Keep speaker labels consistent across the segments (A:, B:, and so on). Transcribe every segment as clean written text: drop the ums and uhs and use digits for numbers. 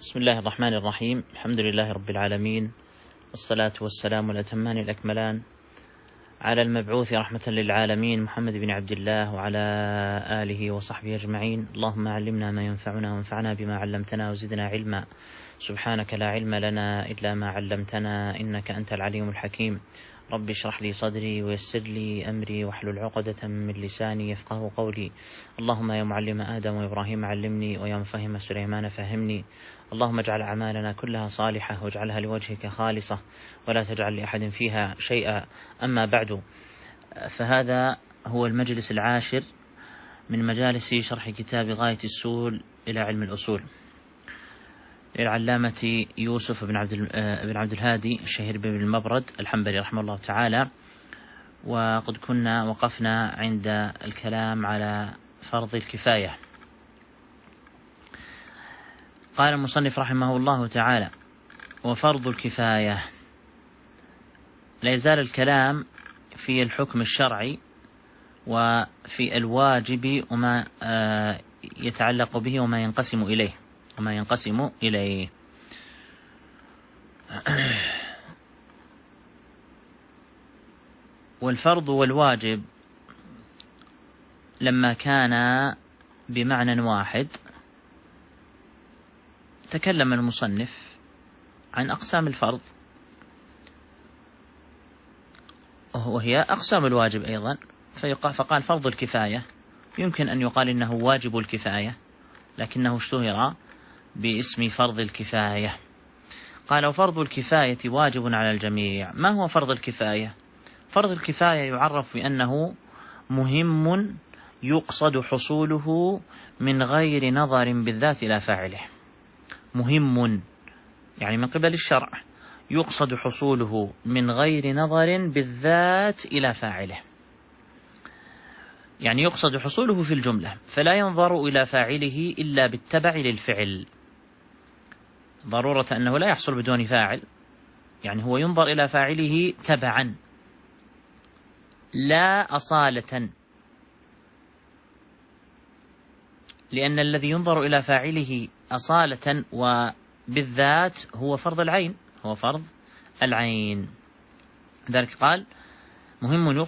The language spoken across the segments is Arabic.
A: بسم الله الرحمن الرحيم. الحمد لله رب العالمين، والصلاة والسلام الأتمان الأكملان على المبعوث رحمة للعالمين محمد بن عبد الله وعلى آله وصحبه أجمعين. اللهم علمنا ما ينفعنا وانفعنا بما علمتنا وزدنا علما. سبحانك لا علم لنا إلا ما علمتنا إنك أنت العليم الحكيم. رب اشرح لي صدري ويسر لي أمري واحلل عقدة من لساني يفقه قولي. اللهم يا معلم آدم وإبراهيم علمني، ويا مفهم سليمان فهمني. اللهم اجعل أعمالنا كلها صالحة واجعلها لوجهك خالصة ولا تجعل لأحد فيها شيئا. أما بعد، فهذا هو المجلس العاشر من مجالس شرح كتاب غاية السول إلى علم الأصول للعلامة يوسف بن عبد الهادي الشهير بن المبرد الحنبلي رحمه الله تعالى. وقد كنا وقفنا عند الكلام على فرض الكفاية. قال المصنف رحمه الله تعالى: وفرض الكفاية. لا يزال الكلام في الحكم الشرعي وفي الواجب وما يتعلق به وما ينقسم إليه. والفرض والواجب لما كان بمعنى واحد تكلم المصنف عن أقسام الفرض، وهي أقسام الواجب أيضا. فقال فرض الكفاية يمكن أن يقال إنه واجب الكفاية، لكنه اشتهر باسم فرض الكفاية. قال: وفرض الكفاية واجب على الجميع. ما هو فرض الكفاية؟ فرض الكفاية يعرف بأنه مهم يقصد حصوله من غير نظر بالذات إلى فاعله. مهم يعني من قبل الشرع، يقصد حصوله من غير نظر بالذات إلى فاعله، يعني يقصد حصوله في الجملة، فلا ينظر إلى فاعله إلا بالتبع للفعل. ضرورة أنه لا يحصل بدون فاعل، يعني هو ينظر إلى فاعله تبعا لا أصالة، لأن الذي ينظر إلى فاعله أصالة وبالذات هو فرض العين. ذلك قال: مهم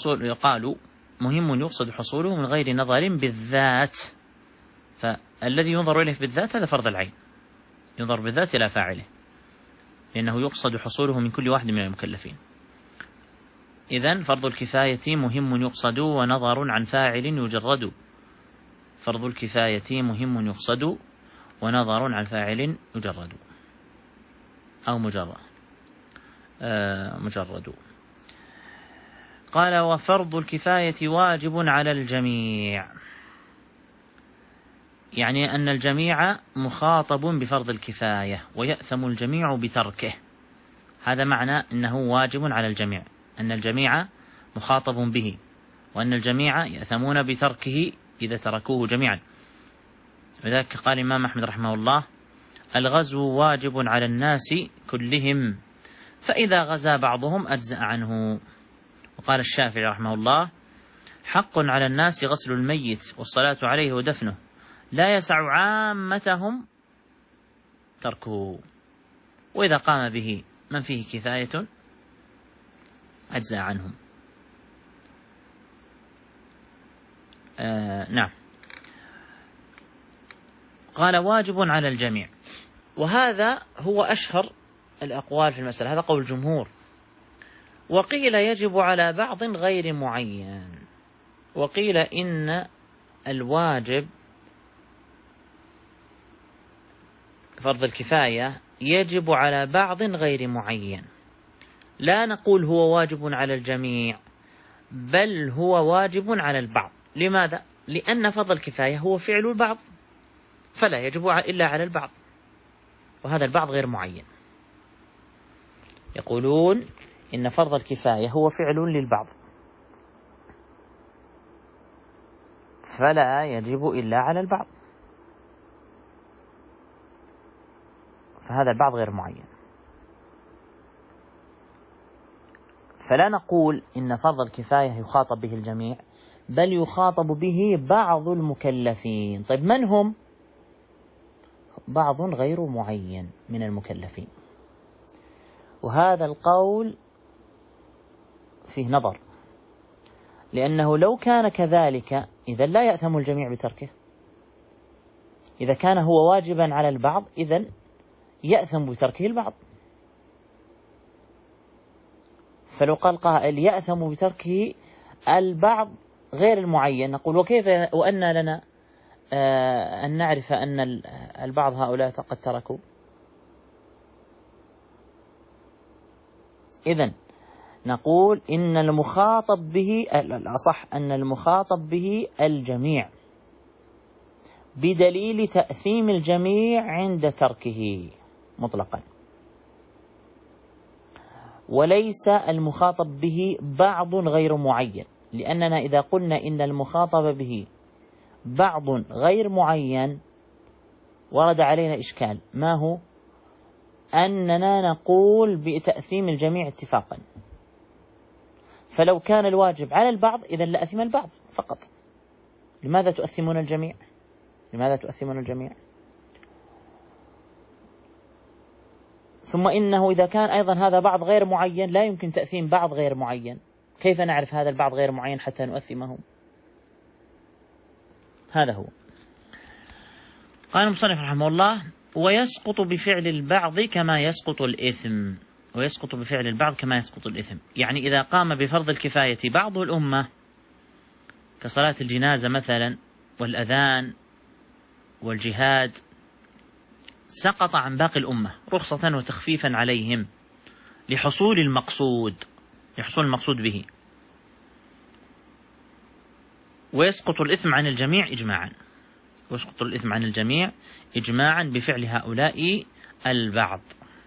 A: يقصد حصوله من غير نظر بالذات. فالذي ينظر إليه بالذات هذا فرض العين، ينظر بالذات إلى فاعله، لأنه يقصد حصوله من كل واحد من المكلفين. إذن فرض الكفاية مهم يقصد ونظر عن فاعل يجرد. فرض الكفاية مهم يقصد ونظر عن فاعل يجرد أو مجرد. قال: وفرض الكفاية واجب على الجميع، يعني أن الجميع مخاطب بفرض الكفاية ويأثم الجميع بتركه. هذا معنى أنه واجب على الجميع، أن الجميع مخاطب به، وأن الجميع يأثمون بتركه إذا تركوه جميعا. لذلك قال الإمام أحمد رحمه الله: الغزو واجب على الناس كلهم، فإذا غزا بعضهم أجزأ عنه. وقال الشافعي رحمه الله: حق على الناس غسل الميت والصلاة عليه ودفنه، لا يسع عامتهم تركه، وإذا قام به من فيه كفاية أجزأ عنهم. نعم. قال: واجب على الجميع، وهذا هو أشهر الأقوال في المسألة، هذا قول الجمهور. وقيل يجب على بعض غير معين، وقيل إن الواجب فرض الكفاية يجب على بعض غير معين. لا نقول هو واجب على الجميع، بل هو واجب على البعض. لماذا؟ لأن فرض الكفاية هو فعل البعض، فلا يجب إلا على البعض، وهذا البعض غير معين. يقولون إن فرض الكفاية هو فعل للبعض، فلا يجب إلا على البعض، فهذا البعض غير معين. فلا نقول إن فرض الكفاية يخاطب به الجميع، بل يخاطب به بعض المكلفين. طيب من هم؟ بعض غير معين من المكلفين. وهذا القول فيه نظر، لأنه لو كان كذلك إذا لا يأثم الجميع بتركه. إذا كان هو واجبا على البعض إذن يأثم بتركه البعض. فلو قال قائل يأثم بتركه البعض غير المعين، نقول وكيف وأن لنا أن نعرف أن البعض هؤلاء قد تركوا؟ إذن نقول إن المخاطب به الأصح أن المخاطب به الجميع بدليل تأثيم الجميع عند تركه مطلقا، وليس المخاطب به بعض غير معين. لأننا إذا قلنا إن المخاطب به بعض غير معين ورد علينا إشكال، ما هو؟ أننا نقول بتأثيم الجميع اتفاقا. فلو كان الواجب على البعض إذن لأثم البعض فقط. لماذا تؤثمون الجميع؟ لماذا تؤثمون الجميع؟ ثم إنه إذا كان أيضا هذا بعض غير معين لا يمكن تأثيم بعض غير معين. كيف نعرف هذا البعض غير معين حتى نؤثمه؟ هذا هو. قال المصنف رحمه الله: ويسقط بفعل البعض كما يسقط الإثم. ويسقط بفعل البعض كما يسقط الإثم، يعني إذا قام بفرض الكفاية بعض الأمة كصلاة الجنازة مثلا والأذان والجهاد سقط عن باقي الأمة رخصة وتخفيفا عليهم لحصول المقصود به. ويسقط الإثم عن الجميع إجماعا. ويسقط الإثم عن الجميع إجماعا بفعل هؤلاء البعض.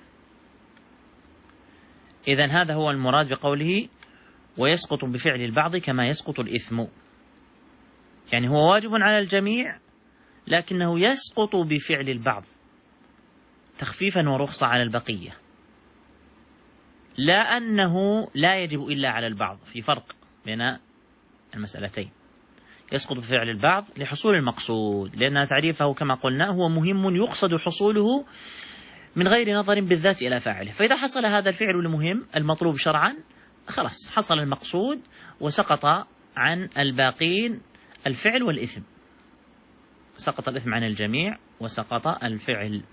A: إذن هذا هو المراد بقوله ويسقط بفعل البعض كما يسقط الإثم، يعني هو واجب على الجميع لكنه يسقط بفعل البعض تخفيفا ورخصة على البقية، لا أنه لا يجب إلا على البعض. في فرق بين المسألتين. يسقط بفعل البعض لحصول المقصود، لأن تعريفه كما قلنا هو مهم يقصد حصوله من غير نظر بالذات إلى فاعله. فإذا حصل هذا الفعل المهم المطلوب شرعا خلاص حصل المقصود وسقط عن الباقين الفعل والإثم. سقط الإثم عن الجميع وسقط الفعل.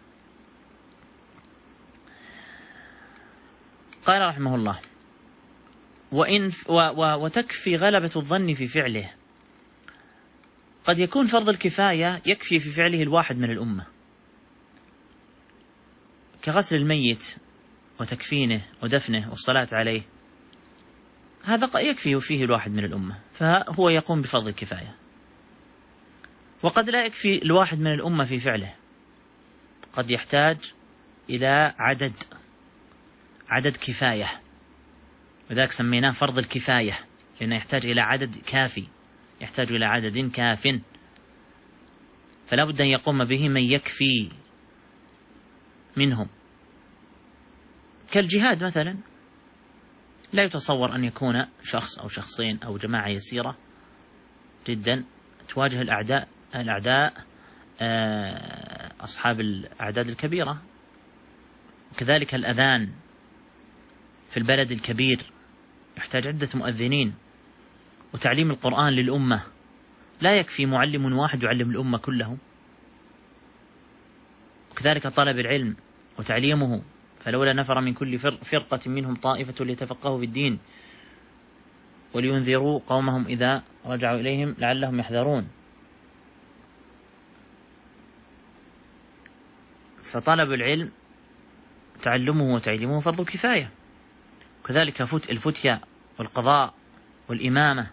A: قال رحمه الله: وتكفي غلبة الظن في فعله. قد يكون فرض الكفاية يكفي في فعله الواحد من الأمة، كغسل الميت وتكفينه ودفنه والصلاة عليه، هذا يكفي فيه الواحد من الأمة فهو يقوم بفرض الكفاية. وقد لا يكفي الواحد من الأمة في فعله، قد يحتاج إلى عدد كفاية، وذلك سميناه فرض الكفاية، لأنه يحتاج إلى عدد كافي، يحتاج إلى عدد كاف، فلا بد أن يقوم به من يكفي منهم. كالجهاد مثلا، لا يتصور أن يكون شخص أو شخصين أو جماعة يسيرة جدا تواجه الأعداء أصحاب الأعداد الكبيرة. وكذلك الأذان في البلد الكبير يحتاج عدة مؤذنين. وتعليم القرآن للأمة لا يكفي معلم واحد يعلم الأمة كلهم. وكذلك طلب العلم وتعليمه، فلولا نفر من كل فرقة منهم طائفة ليتفقهوا بالدين ولينذروا قومهم إذا رجعوا إليهم لعلهم يحذرون. فطلب العلم تعلمه وتعليمه فرض كفاية. وكذلك الفتية والقضاء والإمامة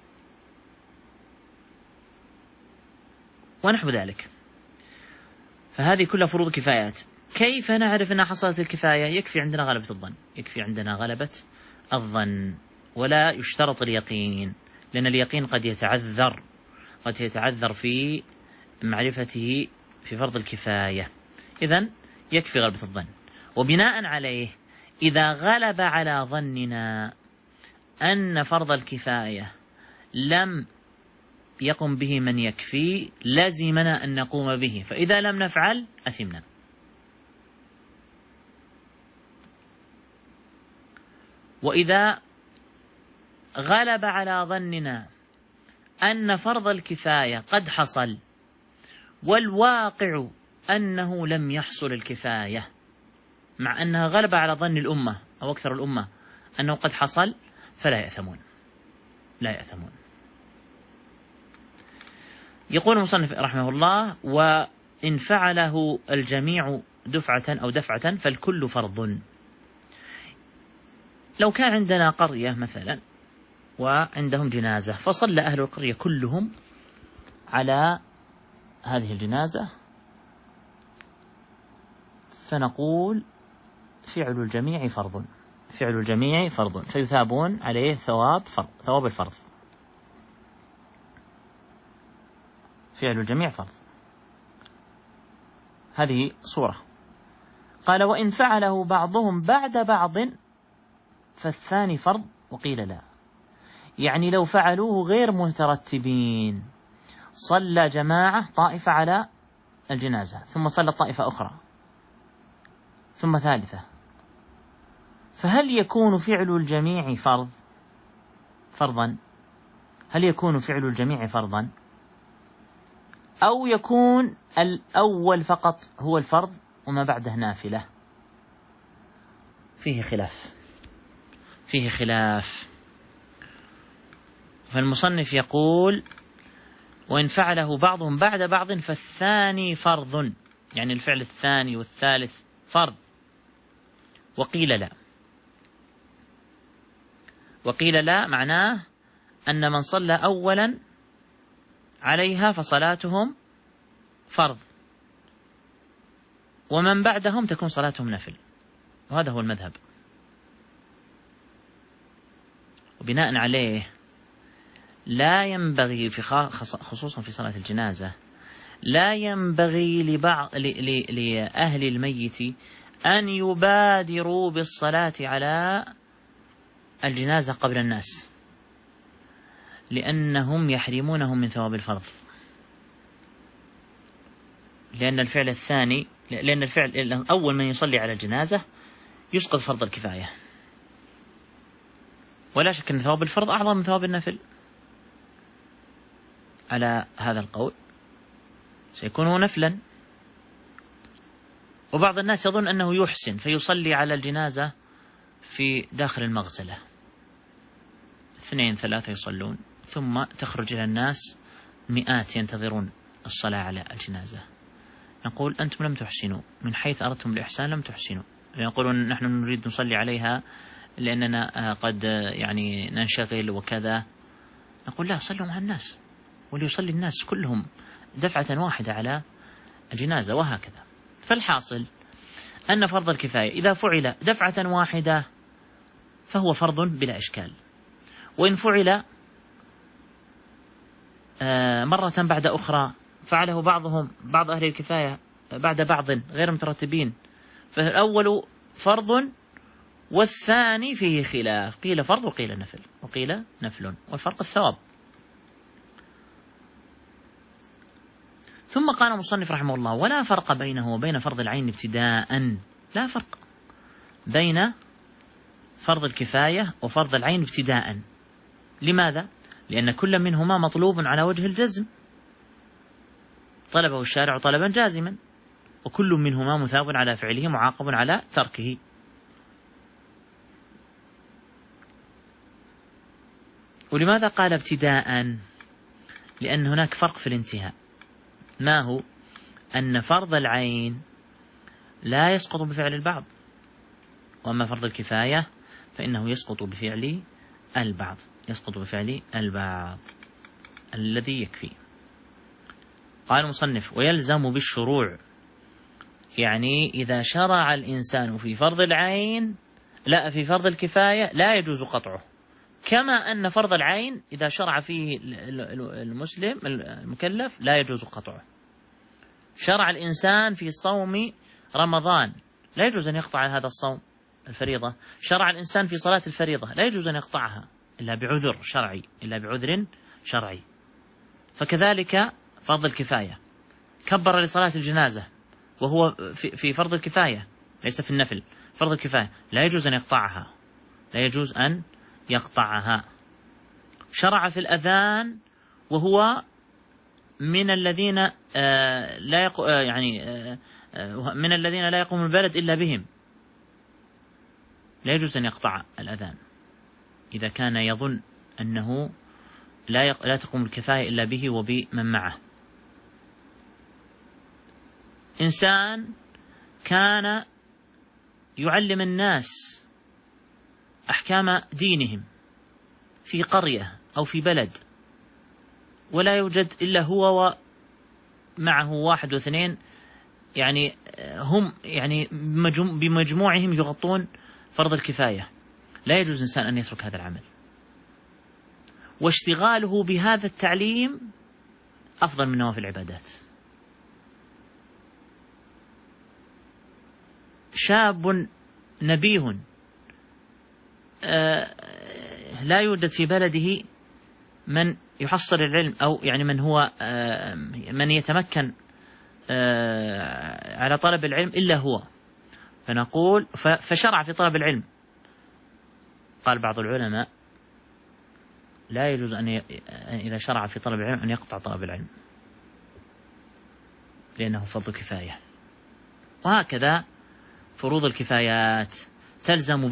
A: ونحو ذلك، فهذه كلها فروض كفايات. كيف نعرف أنها حصلت الكفاية؟ يكفي عندنا غلبة الظن، ولا يشترط اليقين، لأن اليقين قد يتعذر في معرفته في فرض الكفاية. إذن يكفي غلبة الظن. وبناء عليه إذا غلب على ظننا أن فرض الكفاية لم يقم به من يكفي لزمنا أن نقوم به، فإذا لم نفعل أثمنا. وإذا غلب على ظننا أن فرض الكفاية قد حصل والواقع أنه لم يحصل الكفاية، مع أنها غلب على ظن الأمة أو أكثر الأمة أنه قد حصل، فلا يأثمون، لا يأثمون. يقول المصنف رحمه الله: وإن فعله الجميع دفعة أو دفعة فالكل فرض. لو كان عندنا قرية مثلا وعندهم جنازة فصلى أهل القرية كلهم على هذه الجنازة، فنقول فعل الجميع فرض، فعل الجميع فرض، فيثابون عليه ثواب الفرض. فعل الجميع فرض، هذه صورة. قال: وإن فعله بعضهم بعد بعض فالثاني فرض وقيل لا. يعني لو فعلوه غير مترتبين، صلى جماعة طائفة على الجنازة، ثم صلى طائفة أخرى، ثم ثالثة، فهل يكون فعل الجميع فرضا؟ هل يكون فعل الجميع فرضا، أو يكون الأول فقط هو الفرض وما بعده نافلة؟ فيه خلاف. فالمصنف يقول: وإن فعله بعضهم بعد بعض فالثاني فرض، يعني الفعل الثاني والثالث فرض. وقيل لا معناه أن من صلى أولا عليها فصلاتهم فرض، ومن بعدهم تكون صلاتهم نفل، وهذا هو المذهب. وبناء عليه لا ينبغي خصوصا في صلاة الجنازة، لا ينبغي لأهل الميت أن يبادروا بالصلاة على الجنازة قبل الناس، لأنهم يحرمونهم من ثواب الفرض. لأن الفعل أول من يصلي على الجنازة يسقط فرض الكفاية، ولا شك أن ثواب الفرض أعظم من ثواب النفل. على هذا القول سيكون نفلا. وبعض الناس يظن أنه يحسن فيصلي على الجنازة في داخل المغسلة، 2 3 يصلون، ثم تخرج إلى الناس مئات ينتظرون الصلاة على الجنازة. نقول: أنتم لم تحسنوا، من حيث أردتم الإحسان لم تحسنوا. يقولون: نحن نريد نصلي عليها لأننا قد ننشغل وكذا. نقول: لا، صلوا مع الناس، وليصلي الناس كلهم دفعة واحدة على الجنازة، وهكذا. فالحاصل أن فرض الكفاية إذا فعل دفعة واحدة فهو فرض بلا إشكال، وإن فعل مرة بعد أخرى فعله بعض أهل الكفاية بعد بعض غير مترتبين، فالأول فرض والثاني فيه خلاف، قيل فرض وقيل نفل وقيل نفل، والفرق الثواب. ثم قال المصنف رحمه الله: ولا فرق بينه وبين فرض العين ابتداء. لا فرق بين فرض الكفاية وفرض العين ابتداء. لماذا؟ لأن كل منهما مطلوب على وجه الجزم، طلبه الشارع طلبا جازما، وكل منهما مثاب على فعله معاقب على تركه. ولماذا قال ابتداء؟ لأن هناك فرق في الانتهاء. ما هو؟ أن فرض العين لا يسقط بفعل البعض، وأما فرض الكفاية فإنه يسقط بفعل البعض الذي يكفي. قال المصنف: ويلزم بالشروع، يعني إذا شرع الإنسان في فرض العين في فرض الكفاية لا يجوز قطعه، كما أن فرض العين إذا شرع فيه المسلم المكلف لا يجوز قطعه. شرع الإنسان في صوم رمضان لا يجوز أن يقطع هذا الصوم الفريضة. شرع الإنسان في صلاة الفريضة لا يجوز أن يقطعها إلا بعذر شرعي. فكذلك فرض الكفاية، كبر لصلاة الجنازة وهو في فرض الكفاية ليس في النفل، فرض الكفاية لا يجوز أن يقطعها، لا يجوز أن يقطعها. شرع في الأذان وهو من الذين من الذين لا يقوم البلد إلا بهم، لا يجوز أن يقطع الأذان إذا كان يظن أنه لا تقوم الكفاية إلا به وبمن معه. إنسان كان يعلم الناس أحكام دينهم في قرية أو في بلد، ولا يوجد إلا هو ومعه واحد واثنين، يعني هم يعني بمجموعهم يغطون فرض الكفاية، لا يجوز إنسان أن يترك هذا العمل، واشتغاله بهذا التعليم أفضل من نوافل العبادات. شاب نبيه لا يوجد في بلده من يحصل العلم أو يعني من هو من يتمكن على طلب العلم إلا هو، فنقول فشرع في طلب العلم. قال بعض العلماء لا يجوز أن إذا شرع في طلب العلم أن يقطع طلب العلم، لأنه فرض كفاية. وهكذا فروض الكفايات تلزم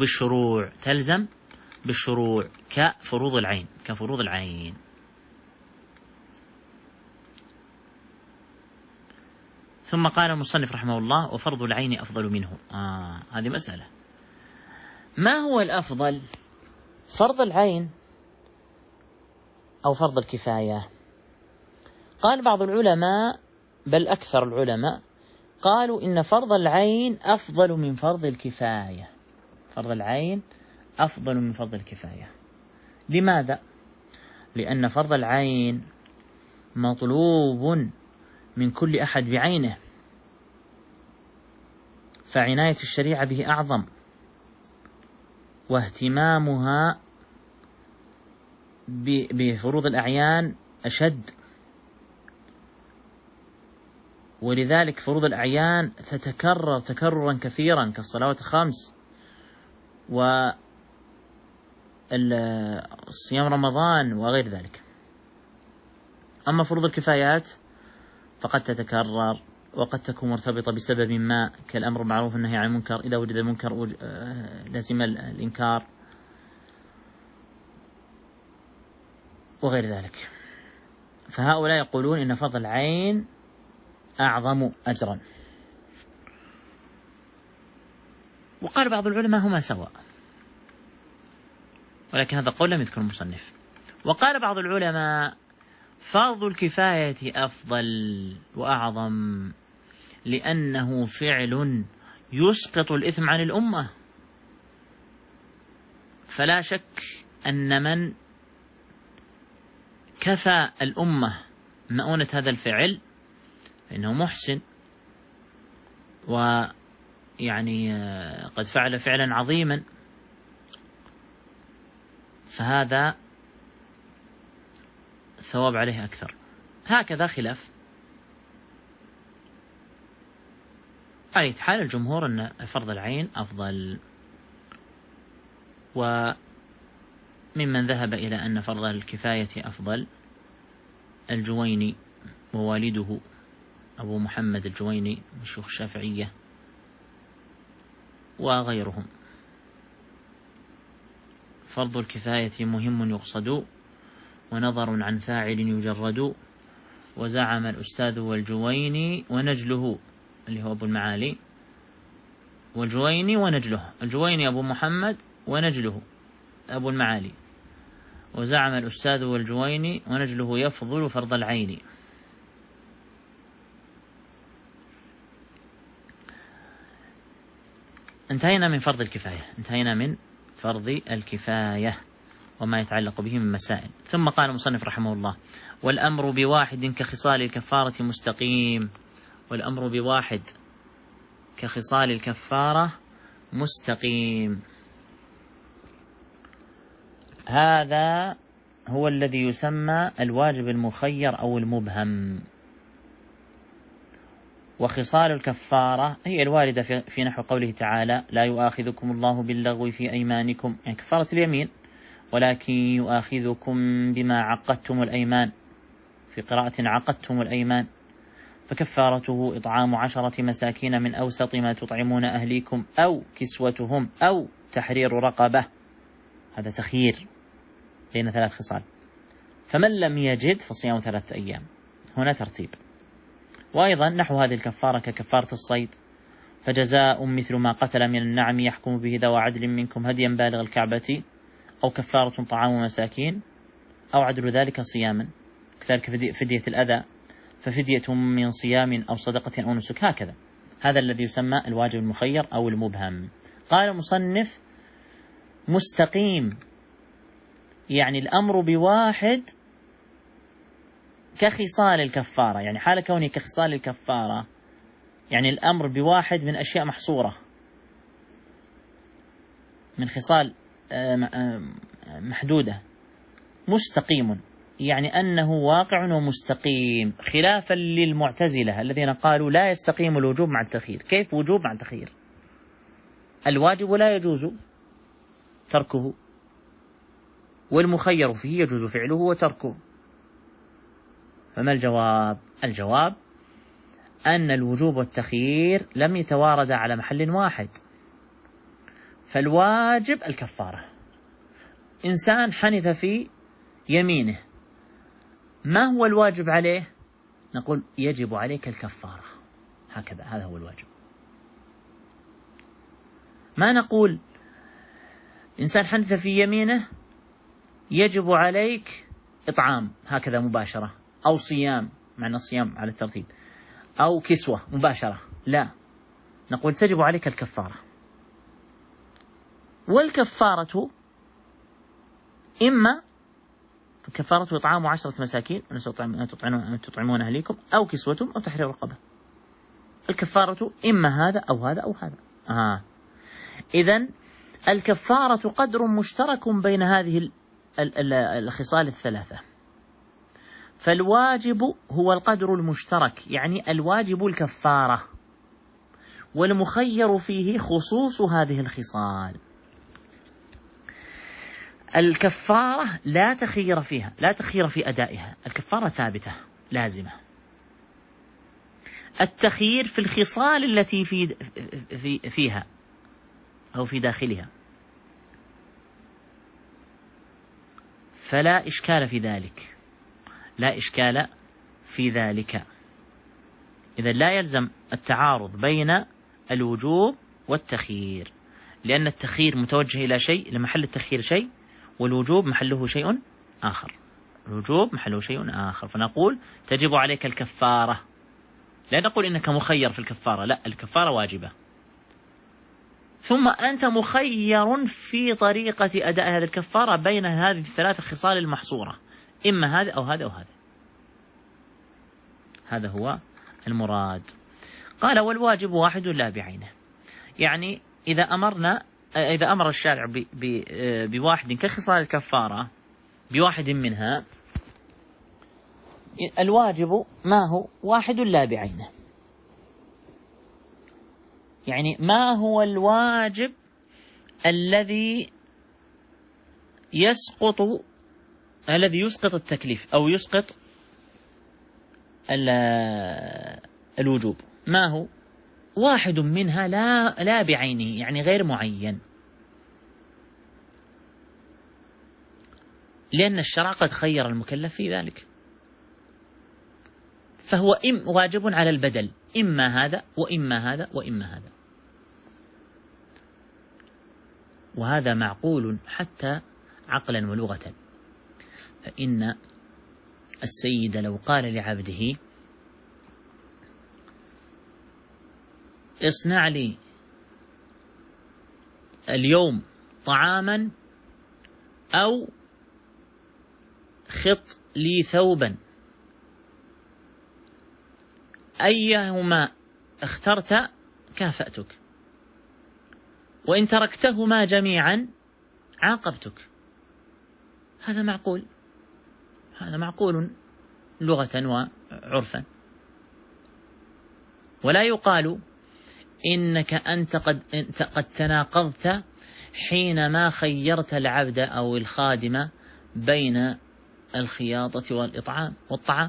A: بالشروع كفروض العين. ثم قال المصنف رحمه الله: وفرض العين أفضل منه. هذه مسألة، ما هو الأفضل، فرض العين أو فرض الكفاية؟ قال بعض العلماء بل أكثر العلماء قالوا إن فرض العين أفضل من فرض الكفاية. فرض العين أفضل من فرض الكفاية. لماذا؟ لأن فرض العين مطلوب من كل أحد بعينه، فعناية الشريعة به أعظم، واهتمامها بفروض الأعيان أشد، ولذلك فروض الأعيان تتكرر تكررا كثيرا كالصلوات الخمس وصيام رمضان وغير ذلك. أما فروض الكفايات فقد تتكرر وقد تكون مرتبطة بسبب ما، كالأمر بالمعروف والنهي عن المنكر، إذا وجد المنكر لازم الإنكار وغير ذلك. فهؤلاء يقولون إن فرض العين أعظم أجرا، وقال بعض العلماء هما سواء، ولكن هذا قول لم يذكر المصنف. وقال بعض العلماء فرض الكفاية أفضل وأعظم، لأنه فعل يسقط الإثم عن الأمة، فلا شك أن من كفى الأمة مؤونة هذا الفعل فإنه محسن، ويعني قد فعل فعلا عظيما، فهذا الثواب عليه أكثر. هكذا خلاف. على حال الجمهور أن فرض العين أفضل، وممن ذهب إلى أن فرض الكفاية أفضل الجويني ووالده أبو محمد الجويني من شيوخ الشافعية وغيرهم. فرض الكفاية مهم يقصد، ونظر عن فاعل يجرد، وزعم الأستاذ والجويني ونجله اللي هو أبو المعالي، والجويني ونجله، الجويني أبو محمد ونجله أبو المعالي، وزعم الأستاذ والجويني ونجله يفضل فرض العين. انتهينا من فرض الكفاية وما يتعلق به من مسائل. ثم قال المصنف رحمه الله: والأمر بواحد كخصال الكفارة مستقيم. والأمر بواحد كخصال الكفارة مستقيم. هذا هو الذي يسمى الواجب المخير أو المبهم. وخصال الكفارة هي الواردة في نحو قوله تعالى: لا يؤاخذكم الله باللغو في أيمانكم، يعني كفارة اليمين، ولكن يؤاخذكم بما عقدتم الأيمان، في قراءة عقدتم الأيمان، فكفارته إطعام 10 مساكين من أوسط ما تطعمون أهليكم أو كسوتهم أو تحرير رقبة. هذا تخيير بين 3 خصال. فمن لم يجد فصيام 3 أيام. هنا ترتيب. وأيضا نحو هذه الكفارة ككفارة الصيد: فجزاء مثل ما قتل من النعم يحكم به ذوى عدل منكم هديا بالغ الكعبة، أو كفارة طعام مساكين، أو عدل ذلك صياما. كذلك فدية الأذى، ففدية من صيام أو صدقة أو نسك. هكذا هذا الذي يسمى الواجب المخير أو المبهم. قال المصنف: مستقيم، يعني الأمر بواحد كخصال الكفارة، يعني حال كونه كخصال الكفارة، يعني الأمر بواحد من أشياء محصورة، من خصال محدودة. مستقيم يعني أنه واقع ومستقيم، خلافا للمعتزلة الذين قالوا لا يستقيم الوجوب مع التخيير. كيف وجوب مع التخيير؟ الواجب لا يجوز تركه، والمخير فيه يجوز فعله وتركه. فما الجواب؟ الجواب أن الوجوب والتخيير لم يتواردا على محل واحد. فالواجب الكفارة. إنسان حنث في يمينه، ما هو الواجب عليه؟ نقول يجب عليك الكفارة، هكذا، هذا هو الواجب. ما نقول إنسان حنث في يمينه يجب عليك إطعام هكذا مباشرة، أو صيام، معنى الصيام على الترتيب، أو كسوة مباشرة. لا، نقول تجب عليك الكفارة. والكفارة إما كفارة إطعام 10 مساكين تطعمون أهليكم، أو كسوتهم، أو تحرير رقبة. الكفارة إما هذا أو هذا أو هذا. إذن الكفارة قدر مشترك بين هذه الخصال الثلاثة. فالواجب هو القدر المشترك، يعني الواجب الكفارة، والمخير فيه خصوص هذه الخصال. الكفارة لا تخير فيها، لا تخير في أدائها، الكفارة ثابتة لازمة. التخيير في الخصال التي فيها أو في داخلها، فلا إشكال في ذلك، لا إشكال في ذلك. إذا لا يلزم التعارض بين الوجوب والتخيير، لأن التخيير متوجه إلى شيء، لمحل التخيير شيء، والوجوب محله شيء آخر. الوجوب محله شيء آخر. فنقول تجب عليك الكفارة، لا نقول إنك مخير في الكفارة، لا، الكفارة واجبة. ثم أنت مخير في طريقة أداء هذه الكفارة بين هذه الثلاث خصال المحصورة، إما هذا أو هذا أو هذا. هذا هو المراد. قال: والواجب واحد لا بعينه، يعني إذا أمر الشارع بواحد كخصال الكفارة، بواحد منها، الواجب ما هو؟ واحد لا بعينه. يعني ما هو الواجب الذي يسقط التكليف أو يسقط الوجوب؟ ما هو؟ واحد منها لا بعينه، يعني غير معين، لأن الشرع قد خير المكلف في ذلك. فهو واجب على البدل، إما هذا وإما هذا وإما هذا. وهذا معقول حتى عقلا ولغة. فإن السيد لو قال لعبده: اصنع لي اليوم طعاما، أو خط لي ثوبا، أيهما اخترت كافأتك، وإن تركتهما جميعا عاقبتك. هذا معقول، هذا معقول لغة وعرفا. ولا يقال إنك أنت قد تناقضت حينما خيرت العبد أو الخادم بين الخياطة والطعام.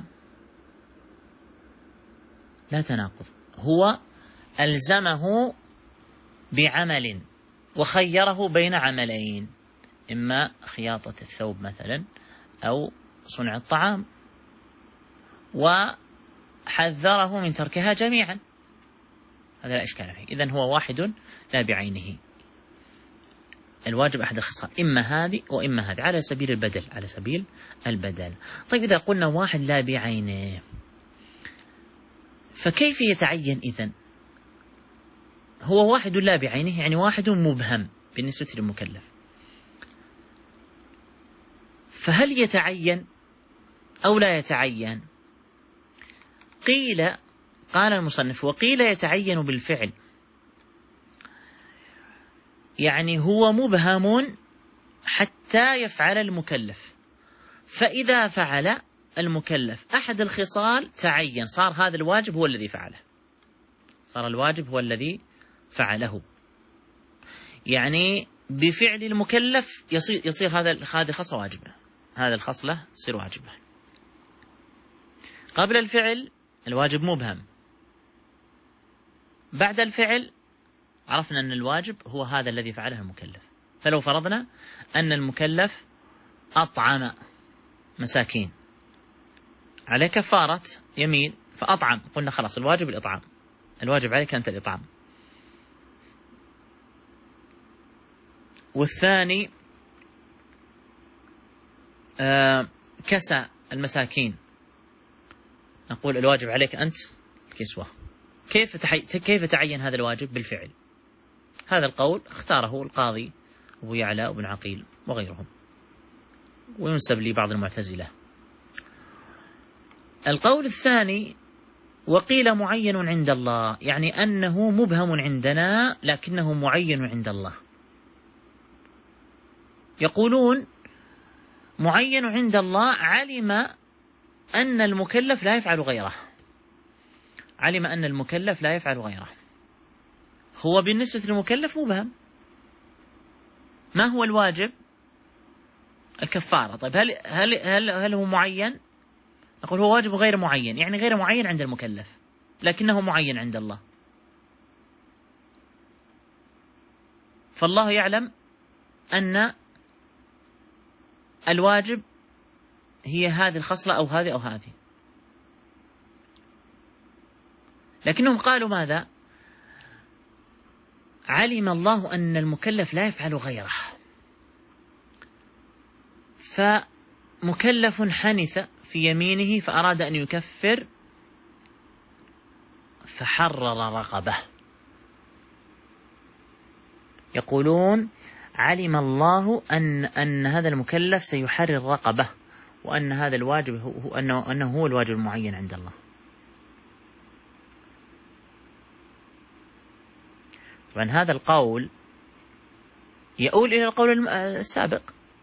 A: لا تناقض، هو ألزمه بعمل وخيره بين عملين، إما خياطة الثوب مثلا أو صنع الطعام، وحذره من تركها جميعا. هذا لا إشكال فيه. إذن هو واحد لا بعينه. الواجب أحد الخصال، إما هذه وإما هذه، على سبيل البدل، على سبيل البدل. طيب إذا قلنا واحد لا بعينه فكيف يتعين إذن؟ هو واحد لا بعينه، يعني واحد مبهم بالنسبة للمكلف، فهل يتعين أو لا يتعين؟ قال المصنف وقيل يتعين بالفعل، يعني هو مبهم حتى يفعل المكلف، فإذا فعل المكلف أحد الخصال تعين، صار هذا الواجب هو الذي فعله، صار الواجب هو الذي فعله. يعني بفعل المكلف يصير هذه الخصلة واجبة، هذه الخصلة تصير واجبة. قبل الفعل الواجب مبهم، بعد الفعل عرفنا أن الواجب هو هذا الذي فعله المكلف. فلو فرضنا أن المكلف أطعم مساكين، عليه كفارة يمين فأطعم، قلنا خلاص الواجب الإطعام، الواجب عليك أنت الإطعام. والثاني كسى المساكين، نقول الواجب عليك أنت الكسوة. كيف تعين هذا الواجب؟ بالفعل. هذا القول اختاره القاضي أبو يعلى وابن عقيل وغيرهم، وينسب لبعض المعتزلة. القول الثاني وقيل معين عند الله، يعني أنه مبهم عندنا لكنه معين عند الله. يقولون معين عند الله، علم أن المكلف لا يفعل غيره، علم أن المكلف لا يفعل غيره. هو بالنسبة للمكلف مبهم. ما هو الواجب؟ الكفارة. طيب هل هو معين؟ نقول هو واجب غير معين، يعني غير معين عند المكلف لكنه معين عند الله. فالله يعلم أن الواجب هي هذه الخصلة أو هذه أو هذه، لكنهم قالوا ماذا؟ علم الله أن المكلف لا يفعل غيره، فمكلف حنث في يمينه فأراد أن يكفر فحرر رقبة. يقولون علم الله أن هذا المكلف سيحرر رقبة، وأن هذا الواجب أنه هو الواجب المعين عند الله. طبعا هذا القول يؤول إلى القول السابق،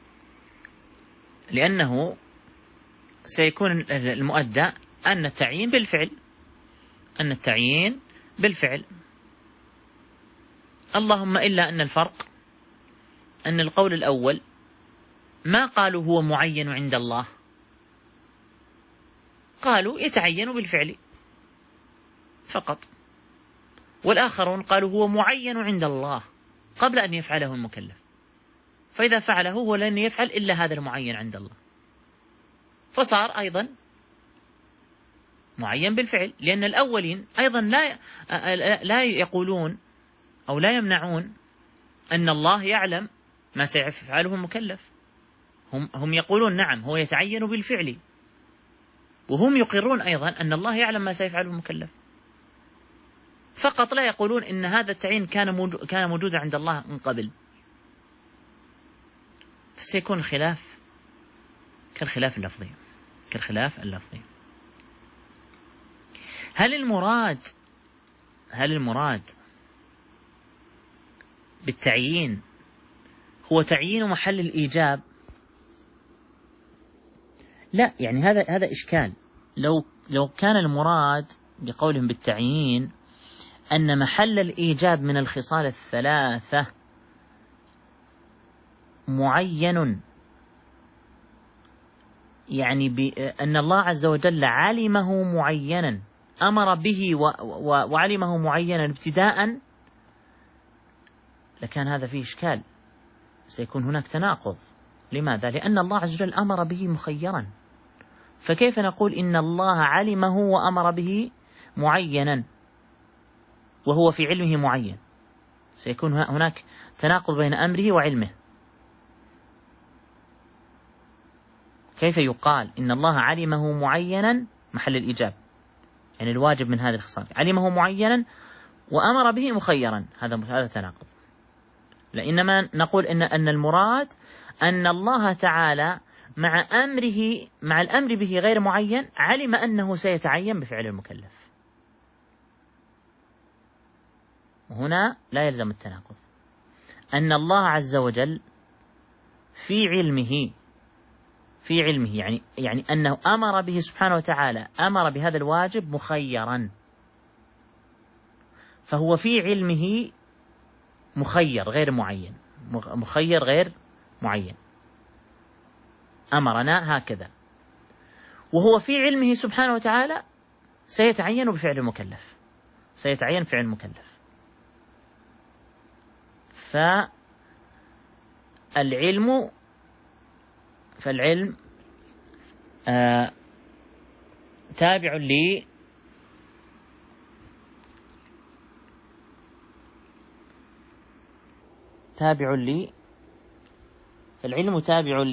A: لأنه سيكون المؤدى أن التعيين بالفعل، أن التعيين بالفعل. اللهم إلا أن الفرق أن القول الأول ما قالوا هو معين عند الله، قالوا يتعين بالفعل فقط، والآخرون قالوا هو معين عند الله قبل أن يفعله المكلف، فإذا فعله هو لن يفعل إلا هذا المعين عند الله، فصار أيضا معين بالفعل. لأن الأولين أيضا لا يقولون أو لا يمنعون أن الله يعلم ما سيفعله المكلف، هم يقولون نعم هو يتعين بالفعل، وهم يقرون أيضا أن الله يعلم ما سيفعله المكلف، فقط لا يقولون إن هذا التعيين كان موجودا عند الله من قبل. فسيكون الخلاف كالخلاف اللفظي. هل المراد بالتعيين هو تعيين محل الإيجاب، لا، يعني هذا إشكال. لو كان المراد بقولهم بالتعيين أن محل الإيجاب من الخصال الثلاثة معين، يعني أن الله عز وجل علمه معينا، أمر به وعلمه معينا ابتداء، لكان هذا فيه إشكال، سيكون هناك تناقض. لماذا؟ لأن الله عز وجل أمر به مخيرا، فكيف نقول إن الله علمه وأمر به معينا وهو في علمه معين؟ سيكون هناك تناقض بين أمره وعلمه. كيف يقال إن الله علمه معينا محل الإيجاب، يعني الواجب من هذه الخصال، علمه معينا وأمر به مخيرا؟ هذا تناقض. لإنما نقول أن المراد أن الله تعالى مع الأمر به غير معين علم أنه سيتعين بفعل المكلف. هنا لا يلزم التناقض، أن الله عز وجل في علمه يعني أنه أمر به سبحانه وتعالى، أمر بهذا الواجب مخيرا، فهو في علمه مخير غير معين، مخير غير معين، أمرنا هكذا، وهو في علمه سبحانه وتعالى سيتعين بفعل المكلف، سيتعين فعل المكلف. فالعلم تابع فالعلم تابع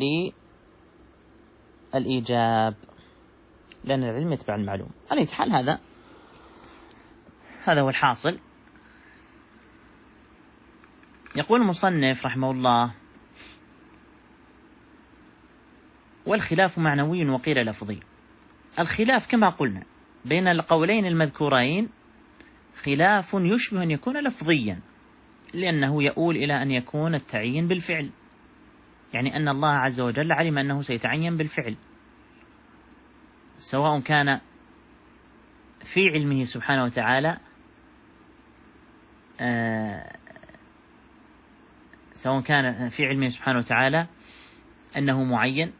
A: للإيجاب، لأن العلم يتبع المعلوم. على أي حال هذا هو الحاصل. يقول المصنف رحمه الله: والخلاف معنوي وقيل لفظي. الخلاف كما قلنا بين القولين المذكورين خلاف يشبه أن يكون لفظيا، لأنه يؤول إلى أن يكون التعيين بالفعل، يعني أن الله عز وجل علم أنه سيتعين بالفعل، سواء كان في علمه سبحانه وتعالى أنه معين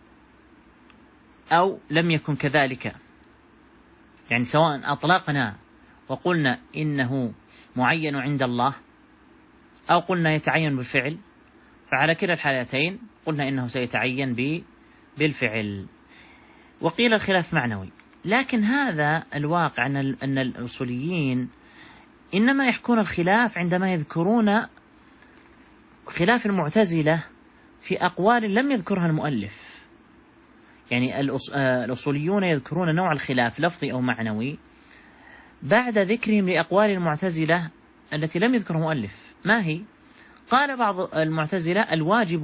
A: أو لم يكن كذلك، يعني سواء أطلقنا وقلنا إنه معين عند الله أو قلنا يتعين بالفعل، فعلى كلا الحالتين قلنا إنه سيتعين بالفعل. وقيل الخلاف معنوي، لكن هذا الواقع أن الأصوليين إنما يحكون الخلاف عندما يذكرون خلاف المعتزلة في أقوال لم يذكرها المؤلف. يعني الأصوليون يذكرون نوع الخلاف لفظي أو معنوي بعد ذكرهم لأقوال المعتزلة التي لم يذكرها المؤلف. ما هي؟ قال بعض المعتزلة: الواجب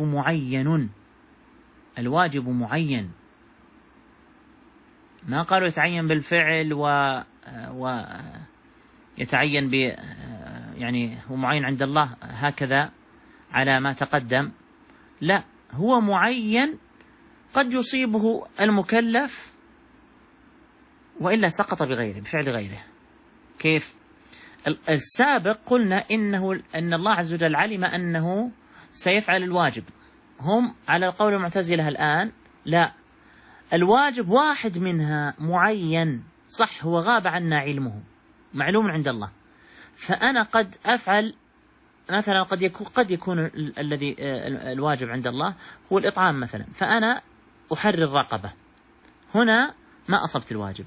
A: معين، ما قالوا يتعين بالفعل ويتعين يعني هو معين عند الله هكذا على ما تقدم، لا، هو معين قد يصيبه المكلف وإلا سقط بفعل غيره. كيف؟ السابق قلنا أن الله عز وجل علم أنه سيفعل الواجب، هم على القول المعتزلة الآن لا، الواجب واحد منها معين، صح، هو غاب عنا علمه، معلوم عند الله، فأنا قد أفعل مثلا، قد يكون الذي الواجب عند الله هو الإطعام مثلا، فأنا أحرر رقبة، هنا ما أصبت الواجب.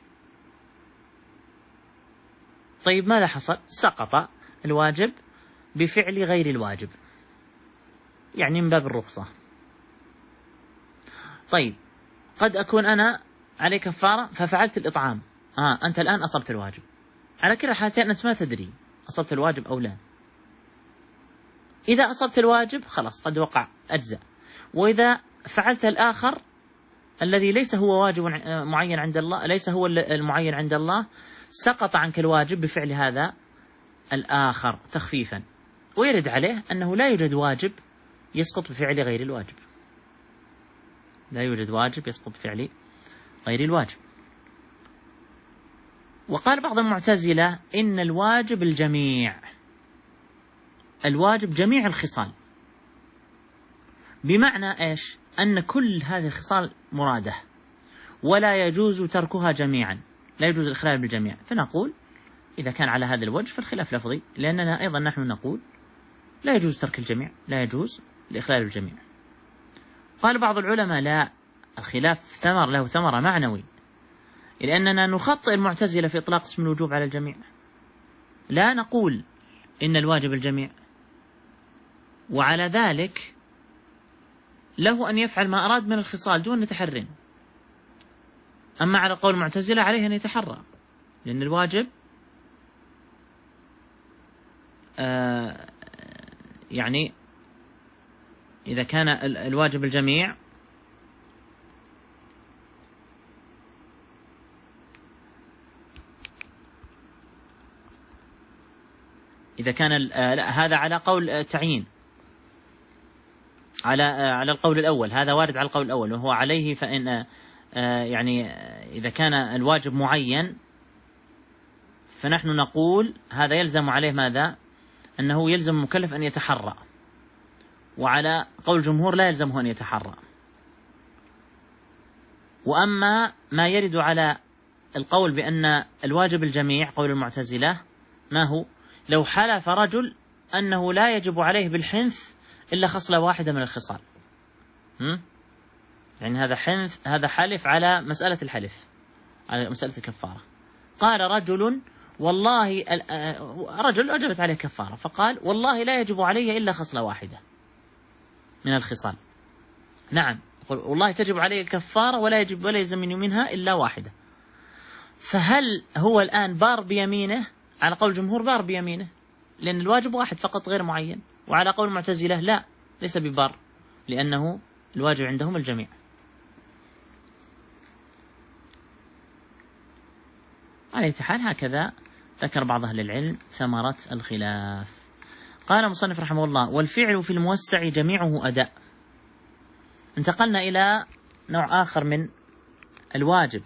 A: طيب ماذا حصل؟ سقط الواجب بفعل غير الواجب، يعني من باب الرخصة. طيب قد أكون أنا علي كفارة ففعلت الإطعام، أنت الآن أصبت الواجب. على كلا الحالتين أنت ما تدري أصبت الواجب أو لا. إذا أصبت الواجب خلاص قد وقع أجزاء، وإذا فعلت الآخر الذي ليس هو واجب معين عند الله، ليس هو المعين عند الله، سقط عنك الواجب بفعل هذا الآخر تخفيفا. ويرد عليه أنه لا يوجد واجب يسقط بفعل غير الواجب. لا يوجد واجب يسقط بفعل غير الواجب. وقال بعض المعتزلة إن الواجب الجميع، الواجب جميع الخصال، بمعنى إيش؟ أن كل هذه الخصال مرادة ولا يجوز تركها جميعا، لا يجوز الإخلال بالجميع. فنقول إذا كان على هذا الوجه فالخلاف لفظي، لأننا أيضا نحن نقول لا يجوز ترك الجميع، لا يجوز الإخلال بالجميع. قال بعض العلماء لا، الخلاف له ثمرة معنوي، لأننا نخطئ المعتزلة في إطلاق اسم الوجوب على الجميع. لا نقول إن الواجب الجميع، وعلى ذلك له أن يفعل ما أراد من الخصال دون تحرٍ. أما على قول المعتزلة عليه أن يتحرى، لأن الواجب يعني إذا كان الواجب الجميع إذا كان لا، هذا على قول تعيين، على القول الأول، هذا وارد على القول الأول وهو عليه. فإن يعني إذا كان الواجب معين فنحن نقول هذا يلزم عليه ماذا؟ أنه يلزم المكلف أن يتحرى، وعلى قول الجمهور لا يلزمه أن يتحرى. وأما ما يرد على القول بأن الواجب الجميع قول المعتزلة، ما هو؟ لو حلف رجل أنه لا يجب عليه بالحنث إلا خصلة واحدة من الخصال، يعني هذا حلف على مسألة الحلف، على مسألة الكفارة. قال رجل والله، رجل أجبت عليه كفارة، فقال والله لا يجب علي إلا خصلة واحدة من الخصال. نعم، والله تجب علي الكفارة ولا يلزمني منها إلا واحدة. فهل هو الآن بار بيمينه؟ على قول الجمهور بار بيمينه، لأن الواجب واحد فقط غير معين. وعلى قول المعتزلة لا، ليس ببار، لأنه الواجب عندهم الجميع. على أي حال هكذا ذكر بعض أهل العلم ثمرة الخلاف. قال المصنف رحمه الله: والفعل في الموسع جميعه أداء. انتقلنا إلى نوع آخر من الواجب،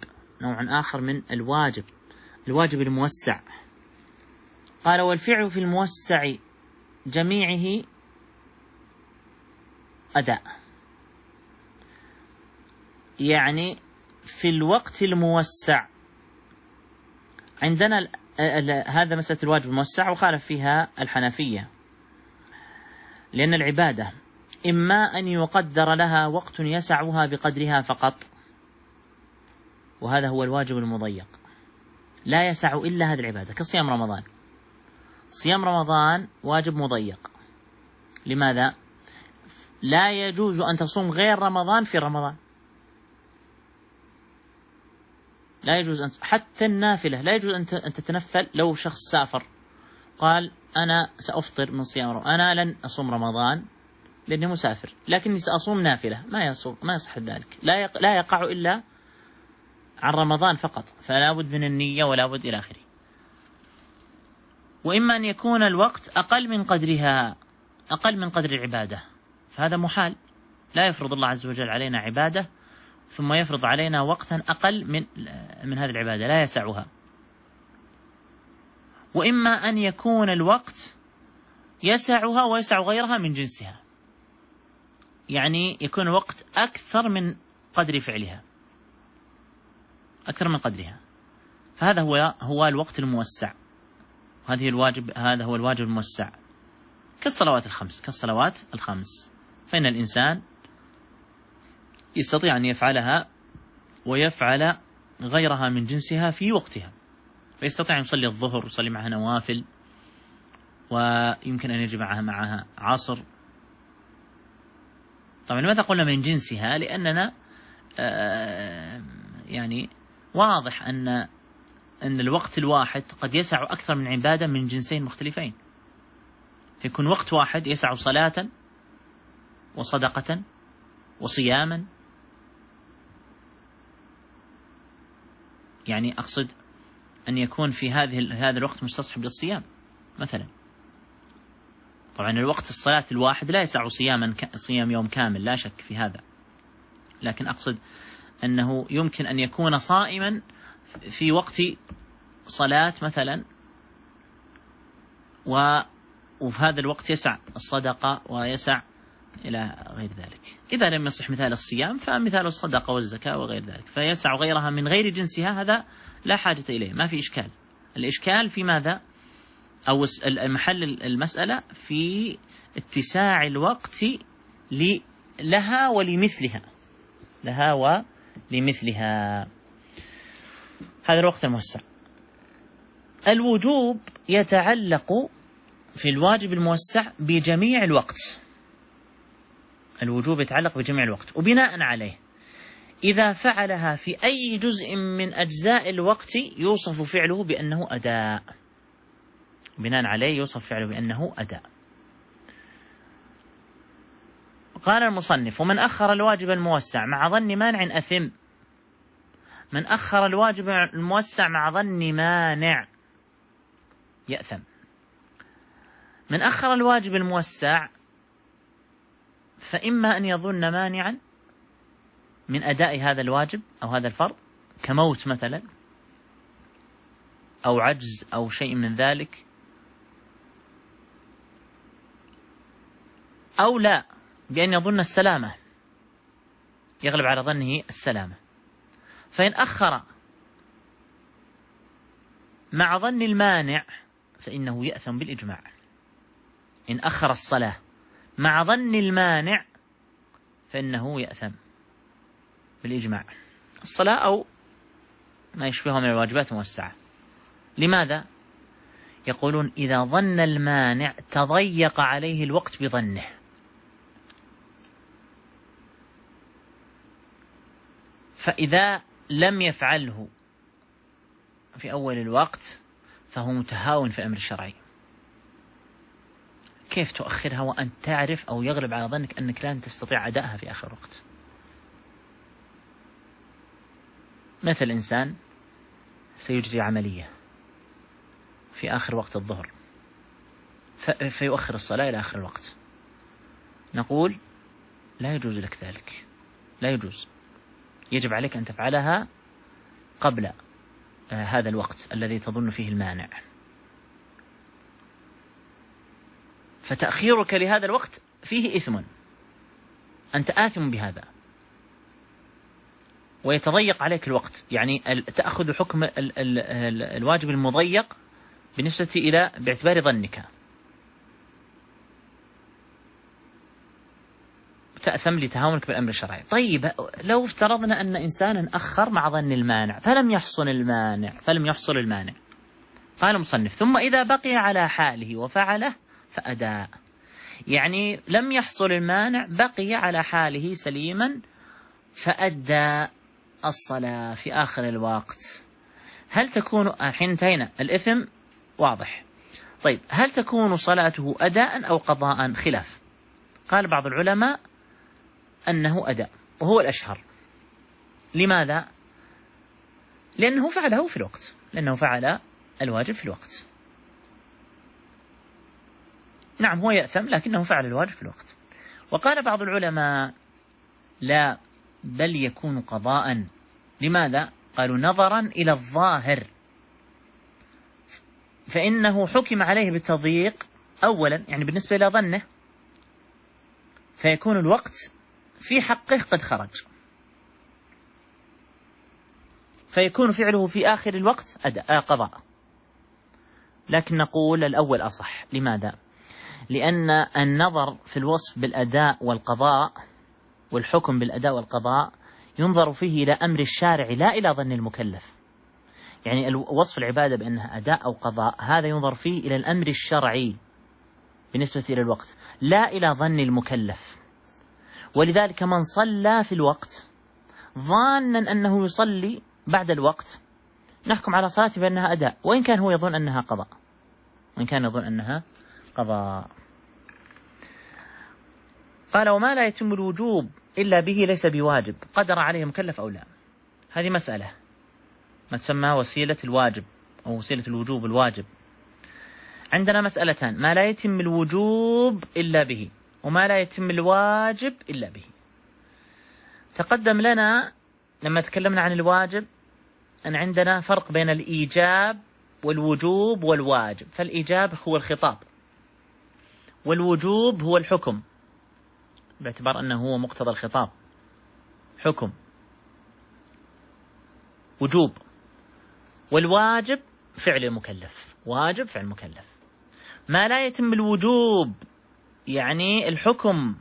A: الواجب الموسع. قال: والفعل في الموسع جميعه أداء، يعني في الوقت الموسع عندنا هذا مسألة الواجب الموسع، وخالف فيها الحنفية، لأن العبادة إما أن يقدر لها وقت يسعها بقدرها فقط، وهذا هو الواجب المضيق، لا يسع إلا هذه العبادة، كصيام رمضان. صيام رمضان واجب مضيق. لماذا؟ لا يجوز أن تصوم غير رمضان في رمضان، لا يجوز حتى النافلة لا يجوز أن تتنفل. لو شخص سافر قال أنا سأفطر من صيام رمضان، أنا لن أصوم رمضان لأني مسافر، لكني سأصوم نافلة، ما يصح ذلك، لا يقع إلا عن رمضان فقط، فلا بد من النية ولا بد إلى آخره. وإما أن يكون الوقت أقل من قدرها، أقل من قدر العبادة، فهذا محال. لا يفرض الله عز وجل علينا عبادة ثم يفرض علينا وقتا أقل من هذه العبادة، لا يسعها. وإما أن يكون الوقت يسعها ويسع غيرها من جنسها، يعني يكون الوقت أكثر من قدر فعلها، أكثر من قدرها، فهذا هو الوقت الموسع. هذا هو الواجب الموسع، كالصلوات الخمس، فإن الإنسان يستطيع أن يفعلها ويفعل غيرها من جنسها في وقتها، فيستطيع أن يصلي الظهر ويصلي معها نوافل، ويمكن أن يجمع معها عصر. طبعا لماذا قلنا من جنسها؟ لأننا يعني واضح أن الوقت الواحد قد يسع أكثر من عبادة من جنسين مختلفين، فيكون وقت واحد يسع صلاة وصدقة وصياما. يعني أقصد أن يكون في هذا الوقت مستصحب للصيام مثلا. طبعا الوقت الصلاة الواحد لا يسع صيام يوم كامل، لا شك في هذا، لكن أقصد أنه يمكن أن يكون صائما في وقت صلاة مثلا، وفي هذا الوقت يسع الصدقة ويسع إلى غير ذلك. إذا لم يصح مثال الصيام فمثال الصدقة والزكاة وغير ذلك، فيسع غيرها من غير جنسها، هذا لا حاجة إليه، ما في إشكال. الإشكال في ماذا؟ أو محل المسألة في اتساع الوقت لها ولمثلها، لها ولمثلها. هذا الوقت الموسع. الوجوب يتعلق في الواجب الموسع بجميع الوقت، الوجوب يتعلق بجميع الوقت، وبناء عليه إذا فعلها في أي جزء من أجزاء الوقت يوصف فعله بأنه أداء، بناء عليه يوصف فعله بأنه أداء. قال المصنف: ومن أخر الواجب الموسع مع ظن مانع أثم. من أخر الواجب الموسع مع ظن مانع يأثم. من أخر الواجب الموسع فإما أن يظن مانعا من أداء هذا الواجب أو هذا الفرض، كموت مثلا أو عجز أو شيء من ذلك، أو لا، بأن يظن السلامة، يغلب على ظنه السلامة. فإن أخر مع ظن المانع فإنه يأثم بالإجماع. إن أخر الصلاة مع ظن المانع فإنه يأثم بالإجماع، الصلاة أو ما يشبهها من الواجبات الموسعة. لماذا؟ يقولون إذا ظن المانع تضيق عليه الوقت بظنه، فإذا لم يفعله في أول الوقت فهو متهاون في الأمر الشرعي. كيف تؤخرها وأنت تعرف أو يغلب على ظنك أنك لن تستطيع أدائها في آخر الوقت؟ مثل إنسان سيجري عملية في آخر وقت الظهر فيؤخر الصلاة إلى آخر الوقت، نقول لا يجوز لك ذلك، لا يجوز، يجب عليك أن تفعلها قبل هذا الوقت الذي تظن فيه المانع. فتأخيرك لهذا الوقت فيه إثم، أنت آثم بهذا، ويتضيق عليك الوقت، يعني تأخذ حكم الواجب المضيق بالنسبة إلى باعتبار ظنك، تأثم لتهاونك بالأمر الشرعي. طيب لو افترضنا أن إنسانا أخر مع ظن المانع فلم يحصل المانع، قال المصنف: ثم إذا بقي على حاله وفعله فأداء. يعني لم يحصل المانع، بقي على حاله سليما فأدى الصلاة في آخر الوقت. هل تكون، الحين انتهينا، الإثم واضح. طيب هل تكون صلاته أداء أو قضاء؟ خلاف. قال بعض العلماء أنه أداء، وهو الأشهر. لماذا؟ لأنه فعله في الوقت، لأنه فعل الواجب في الوقت. نعم هو يأثم لكنه فعل الواجب في الوقت. وقال بعض العلماء لا، بل يكون قضاء. لماذا؟ قالوا نظرا إلى الظاهر، فإنه حكم عليه بالتضييق أولا، يعني بالنسبة إلى ظنه، فيكون الوقت في حقه قد خرج، فيكون فعله في آخر الوقت قضاء. لكن نقول الأول أصح. لماذا؟ لأن النظر في الوصف بالأداء والقضاء والحكم بالأداء والقضاء ينظر فيه إلى أمر الشارع لا إلى ظن المكلف. يعني وصف العبادة بأنها أداء أو قضاء هذا ينظر فيه إلى الأمر الشرعي بالنسبة إلى الوقت لا إلى ظن المكلف. ولذلك من صلى في الوقت ظانا أنه يصلي بعد الوقت نحكم على صلاته بأنها أداء، وإن كان هو يظن أنها قضاء، قال: وما لا يتم الوجوب إلا به ليس بواجب، قدر عليه مكلف أو لا. هذه مسألة ما تسمى وسيلة الواجب أو وسيلة الوجوب الواجب. عندنا مسألتان: ما لا يتم الوجوب إلا به، وما لا يتم الواجب إلا به. تقدم لنا لما تكلمنا عن الواجب أن عندنا فرق بين الإيجاب والوجوب والواجب. فالإيجاب هو الخطاب، والوجوب هو الحكم، باعتبار أنه هو مقتضى الخطاب، حكم وجوب. والواجب فعل المكلف، واجب فعل مكلف. ما لا يتم الوجوب يعني الحكم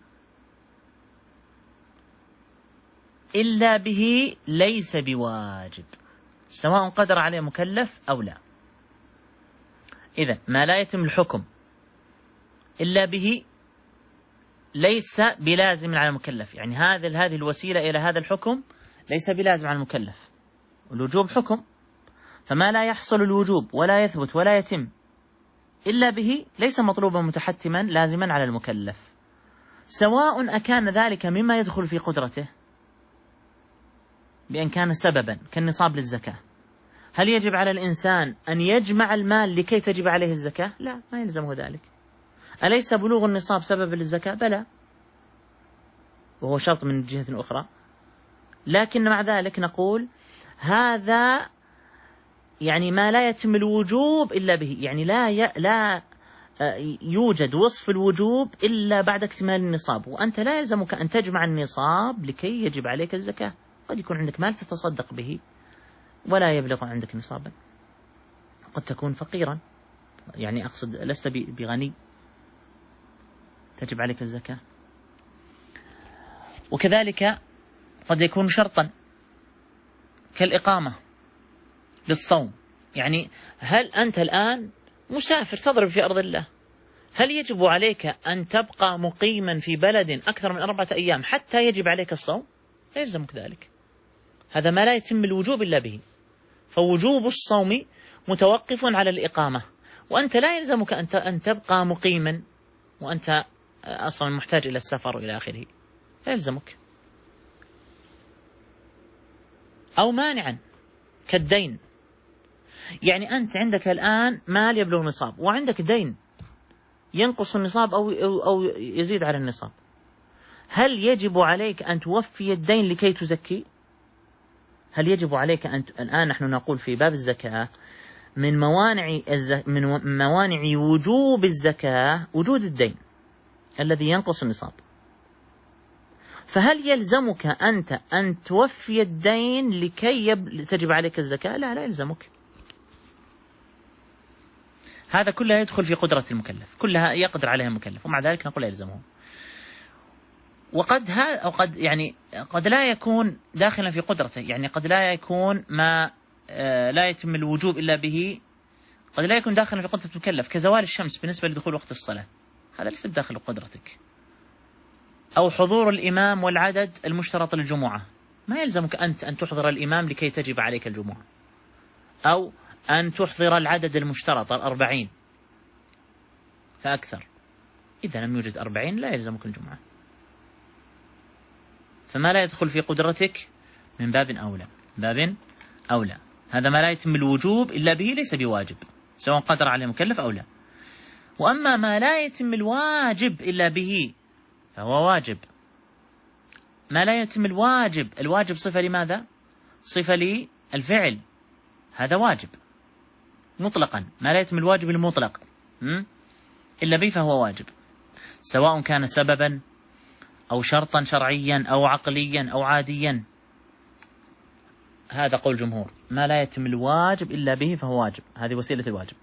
A: إلا به ليس بواجب، سواء قدر عليه مكلف أو لا. إذن ما لا يتم الحكم إلا به ليس بلازم على المكلف، يعني هذه الوسيلة إلى هذا الحكم ليس بلازم على المكلف. الوجوب حكم، فما لا يحصل الوجوب ولا يثبت ولا يتم إلا به ليس مطلوبا متحتما لازما على المكلف، سواء أكان ذلك مما يدخل في قدرته بأن كان سببا كالنصاب للزكاة. هل يجب على الإنسان أن يجمع المال لكي تجب عليه الزكاة؟ لا، ما يلزمه ذلك. أليس بلوغ النصاب سبب للزكاة؟ بلى، وهو شرط من جهة أخرى. لكن مع ذلك نقول هذا يعني ما لا يتم الوجوب إلا به، يعني لا يوجد وصف الوجوب إلا بعد اكتمال النصاب، وأنت لا يلزمك أن تجمع النصاب لكي يجب عليك الزكاة. قد يكون عندك مال تتصدق به ولا يبلغ عندك نصابا، قد تكون فقيرا، يعني أقصد لست بغني تجب عليك الزكاة. وكذلك قد يكون شرطا كالإقامة للصوم، يعني هل أنت الآن مسافر تضرب في أرض الله، هل يجب عليك أن تبقى مقيما في بلد أكثر من 4 أيام حتى يجب عليك الصوم؟ لا يلزمك ذلك، هذا ما لا يتم الوجوب إلا به. فوجوب الصوم متوقف على الإقامة، وأنت لا يلزمك أن تبقى مقيما وأنت أصلا محتاج إلى السفر إلى آخره، لا يلزمك. أو مانعا كالدين، يعني أنت عندك الآن مال يبلغ نصاب وعندك دين ينقص النصاب أو يزيد على النصاب، هل يجب عليك أن توفي الدين لكي تزكي؟ هل يجب عليك الآن نحن نقول في باب الزكاة من موانع وجوب الزكاة وجود الدين الذي ينقص النصاب، فهل يلزمك أنت أن توفي الدين لكي تجب عليك الزكاة؟ لا يلزمك. هذا كلها يدخل في قدرة المكلف، كلها يقدر عليها المكلف، ومع ذلك نقول لا يلزمه. قد لا يكون داخلا في قدرته، يعني قد لا يكون ما لا يتم الوجوب إلا به، قد لا يكون داخلا في قدرة المكلف كزوال الشمس بالنسبة لدخول وقت الصلاة، هذا ليس داخل قدرتك. أو حضور الإمام والعدد المشترط للجمعة، ما يلزمك أنت أن تحضر الإمام لكي تجب عليك الجمعة، أو أن تحضر العدد المشترط 40 فأكثر، إذا لم يوجد 40 لا يلزمك الجمعة. فما لا يدخل في قدرتك من باب أولى، هذا ما لا يتم الوجوب إلا به ليس بواجب، سواء قدر عليه مكلف أو لا. وأما ما لا يتم الواجب إلا به فهو واجب. ما لا يتم الواجب صفة لماذا؟ صفة للفعل، هذا واجب مطلقا. ما لا يتم الواجب المطلق إلا به فهو واجب، سواء كان سببا أو شرطا شرعيا أو عقليا أو عاديا. هذا قول جمهور، ما لا يتم الواجب إلا به فهو واجب، هذه وسيلة الواجب.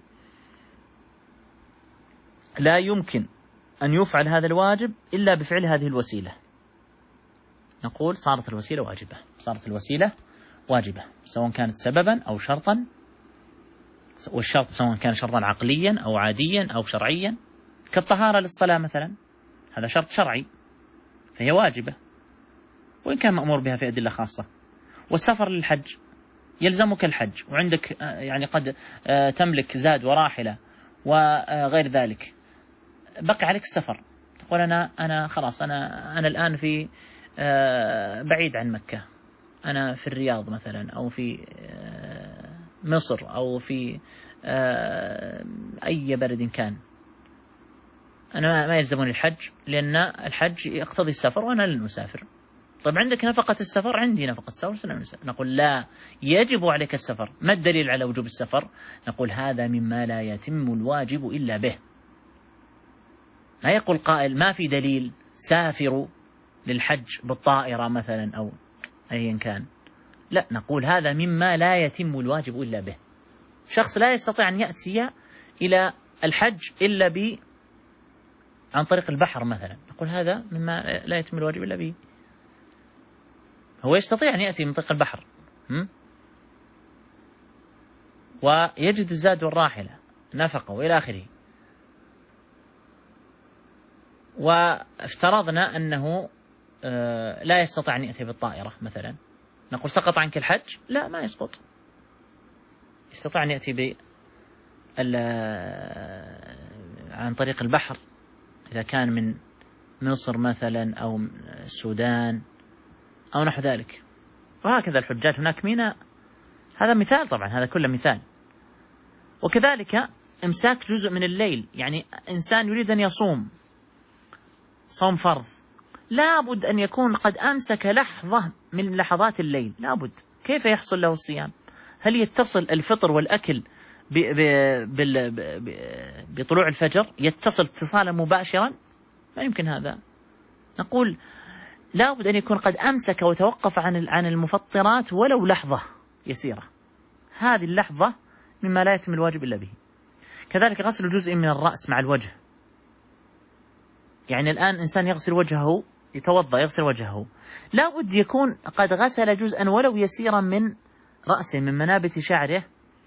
A: لا يمكن أن يفعل هذا الواجب إلا بفعل هذه الوسيلة، نقول صارت الوسيلة واجبة، سواء كانت سببا أو شرطا، والشرط سواء كان شرطا عقليا أو عاديا أو شرعيا، كالطهارة للصلاة مثلا، هذا شرط شرعي فهي واجبة وإن كان مأمور بها في أدلة خاصة. والسفر للحج يلزمك الحج، وعندك يعني قد تملك زاد وراحلة وغير ذلك، بقي عليك السفر، تقول أنا خلاص أنا الآن في بعيد عن مكة، أنا في الرياض مثلا أو في مصر أو في أي بلد كان، أنا ما يلزمني الحج، لأن الحج يقتضي السفر وأنا لن أسافر، طيب عندك نفقة السفر، عندي نفقة السفر، نقول لا يجب عليك السفر. ما الدليل على وجوب السفر؟ نقول هذا مما لا يتم الواجب إلا به. ما يقول قائل ما في دليل سافروا للحج بالطائرة مثلا أو أيا كان، لا، نقول هذا مما لا يتم الواجب إلا به. شخص لا يستطيع أن يأتي إلى الحج إلا عن طريق البحر مثلا، نقول هذا مما لا يتم الواجب إلا به. هو يستطيع أن يأتي من طريق البحر ويجد الزاد والراحلة نفقة وإلى آخره، وافترضنا أنه لا يستطيع أن يأتي بالطائرة مثلا، نقول سقط عنك الحج؟ لا، ما يسقط، يستطيع أن يأتي عن طريق البحر إذا كان من مصر مثلا أو السودان أو نحو ذلك. وهكذا الحجاج هناك ميناء. هذا مثال، طبعا هذا كله مثال. وكذلك إمساك جزء من الليل، يعني إنسان يريد أن يصوم صوم فرض، لابد أن يكون قد أمسك لحظة من لحظات الليل، لابد. كيف يحصل له الصيام؟ هل يتصل الفطر والأكل بطلوع الفجر؟ يتصل اتصالا مباشرا؟ ما يمكن هذا. نقول لابد أن يكون قد أمسك وتوقف عن المفطرات ولو لحظة يسيرة، هذه اللحظة مما لا يتم الواجب إلا به. كذلك غسل جزء من الرأس مع الوجه، يعني الآن إنسان يغسل وجهه، يتوضأ يغسل وجهه، لابد يكون قد غسل جزءا ولو يسيرا من رأسه، من منابت شعره،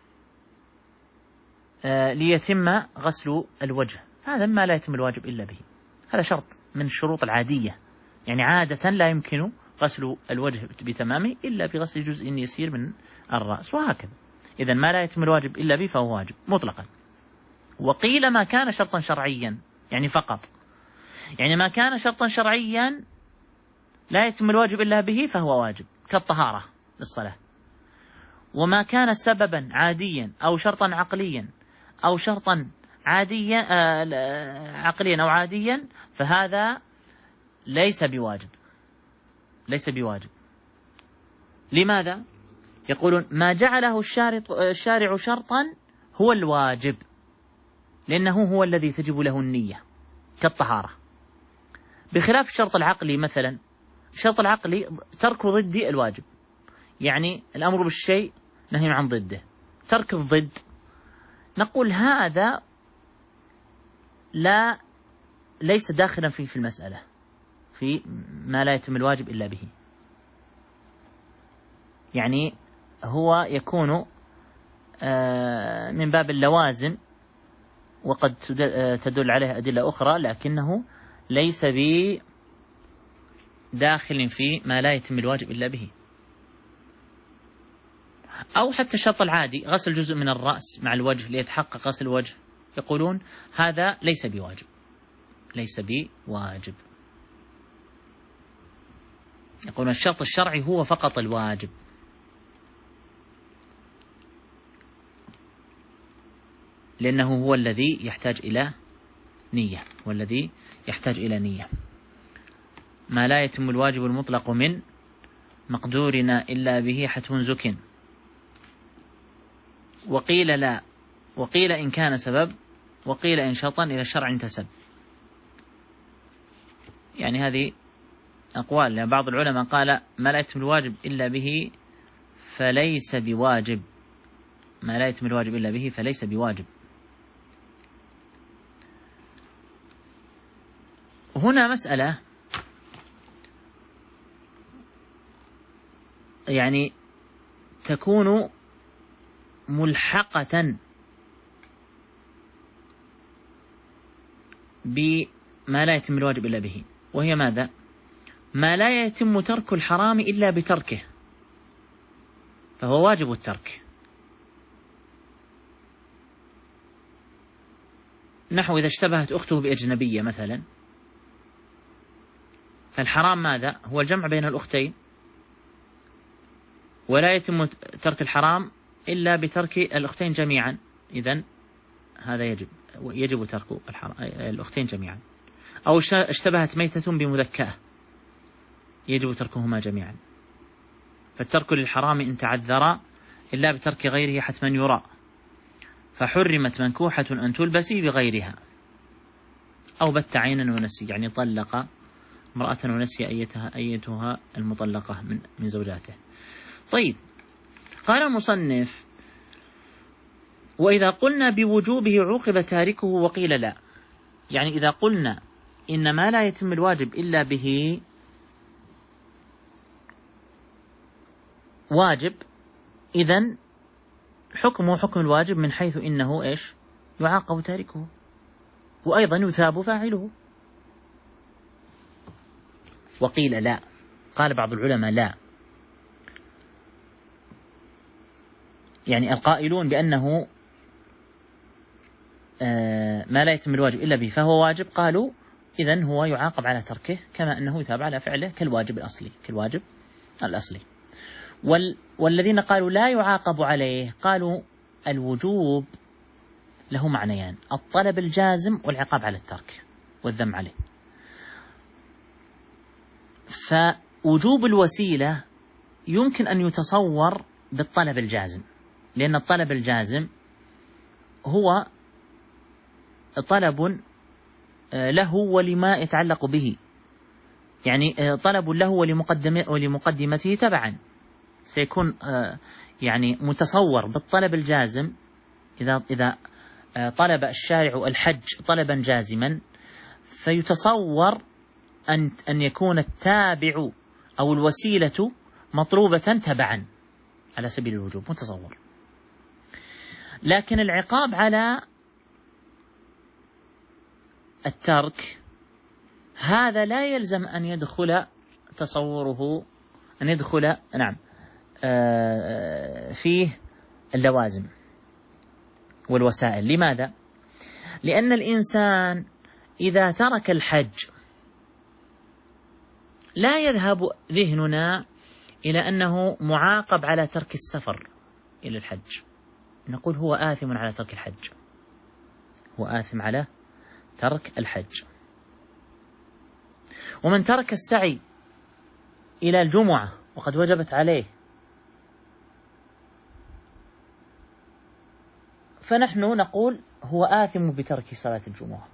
A: ليتم غسل الوجه. هذا ما لا يتم الواجب إلا به، هذا شرط من الشروط العادية، يعني عادة لا يمكن غسل الوجه بتمامه إلا بغسل جزء يسير من الرأس، وهكذا. إذن ما لا يتم الواجب إلا به فهو واجب مطلقا. وقيل ما كان شرطا شرعيا، يعني فقط، يعني ما كان شرطا شرعيا لا يتم الواجب إلا به فهو واجب، كالطهارة للصلاة. وما كان سببا عاديا أو شرطا عقليا أو شرطا عاديا عقليا أو عاديا فهذا ليس بواجب، ليس بواجب. لماذا؟ يقولون ما جعله الشارع شرطا هو الواجب، لأنه هو الذي تجب له النية، كالطهارة. بخلاف الشرط العقلي مثلا، الشرط العقلي ترك ضد الواجب، يعني الأمر بالشيء نهي عن ضده، ترك الضد نقول هذا ليس داخلا في المسألة، في ما لا يتم الواجب إلا به، يعني هو يكون من باب اللوازم، وقد تدل عليه أدلة أخرى، لكنه ليس بداخل في ما لا يتم الواجب إلا به. أو حتى الشرط العادي، غسل جزء من الرأس مع الوجه ليتحقق غسل الوجه، يقولون هذا ليس بواجب، ليس بواجب. يقولون الشرط الشرعي هو فقط الواجب، لأنه هو الذي يحتاج إلى نية، والذي يحتاج إلى نية. ما لا يتم الواجب المطلق من مقدورنا إلا به حتم زكٍ. وقيل لا، وقيل إن كان سبب، وقيل إن شرطا إلى الشرع انتسب. يعني هذه أقوال، لأن بعض العلماء قال ما لا يتم الواجب إلا به فليس بواجب، ما لا يتم الواجب إلا به فليس بواجب. هنا مسألة يعني تكون ملحقة بما لا يتم الواجب إلا به، وهي ماذا؟ ما لا يتم ترك الحرام إلا بتركه فهو واجب الترك. نحو إذا اشتبهت أخته بأجنبية مثلا، فالحرام ماذا؟ هو الجمع بين الأختين، ولا يتم ترك الحرام إلا بترك الأختين جميعا، إذن هذا يجب ترك الأختين جميعا. أو اشتبهت ميتة بمذكاة، يجب تركهما جميعا. فالترك للحرام إن تعذر إلا بترك غيره حتما يرى، فحرمت منكوحة أن تلبسي بغيرها، أو بت عينا ونسي، يعني طلق امرأة ونسي أيتها المطلقة من زوجاته. طيب، قال المصنف: وإذا قلنا بوجوبه عوقب تاركه وقيل لا، يعني إذا قلنا إن ما لا يتم الواجب إلا به واجب، إذن حكمه حكم الواجب من حيث إنه إيش؟ يعاقب تاركه وأيضا يثاب فاعله. وقيل لا، قال بعض العلماء لا، يعني القائلون بأنه ما لا يتم الواجب إلا به فهو واجب، قالوا إذن هو يعاقب على تركه كما أنه يثاب على فعله كالواجب الأصلي. والذين قالوا لا يعاقب عليه قالوا الوجوب له معنيان: الطلب الجازم والعقاب على الترك والذم عليه. فوجوب الوسيلة يمكن أن يتصور بالطلب الجازم، لأن الطلب الجازم هو طلب له ولما يتعلق به، يعني طلب له ولمقدمته تبعا، سيكون يعني متصور بالطلب الجازم. إذا طلب الشارع الحج طلبا جازما، فيتصور أن يكون التابع أو الوسيلة مطلوبة تبعا على سبيل الوجوب، متصور. لكن العقاب على الترك هذا لا يلزم أن يدخل تصوره، أن يدخل فيه اللوازم والوسائل. لماذا؟ لأن الإنسان إذا ترك الحج لا يذهب ذهننا إلى أنه معاقب على ترك السفر إلى الحج، نقول هو آثم على ترك الحج، هو آثم على ترك الحج. ومن ترك السعي إلى الجمعة وقد وجبت عليه، فنحن نقول هو آثم بترك صلاة الجمعة،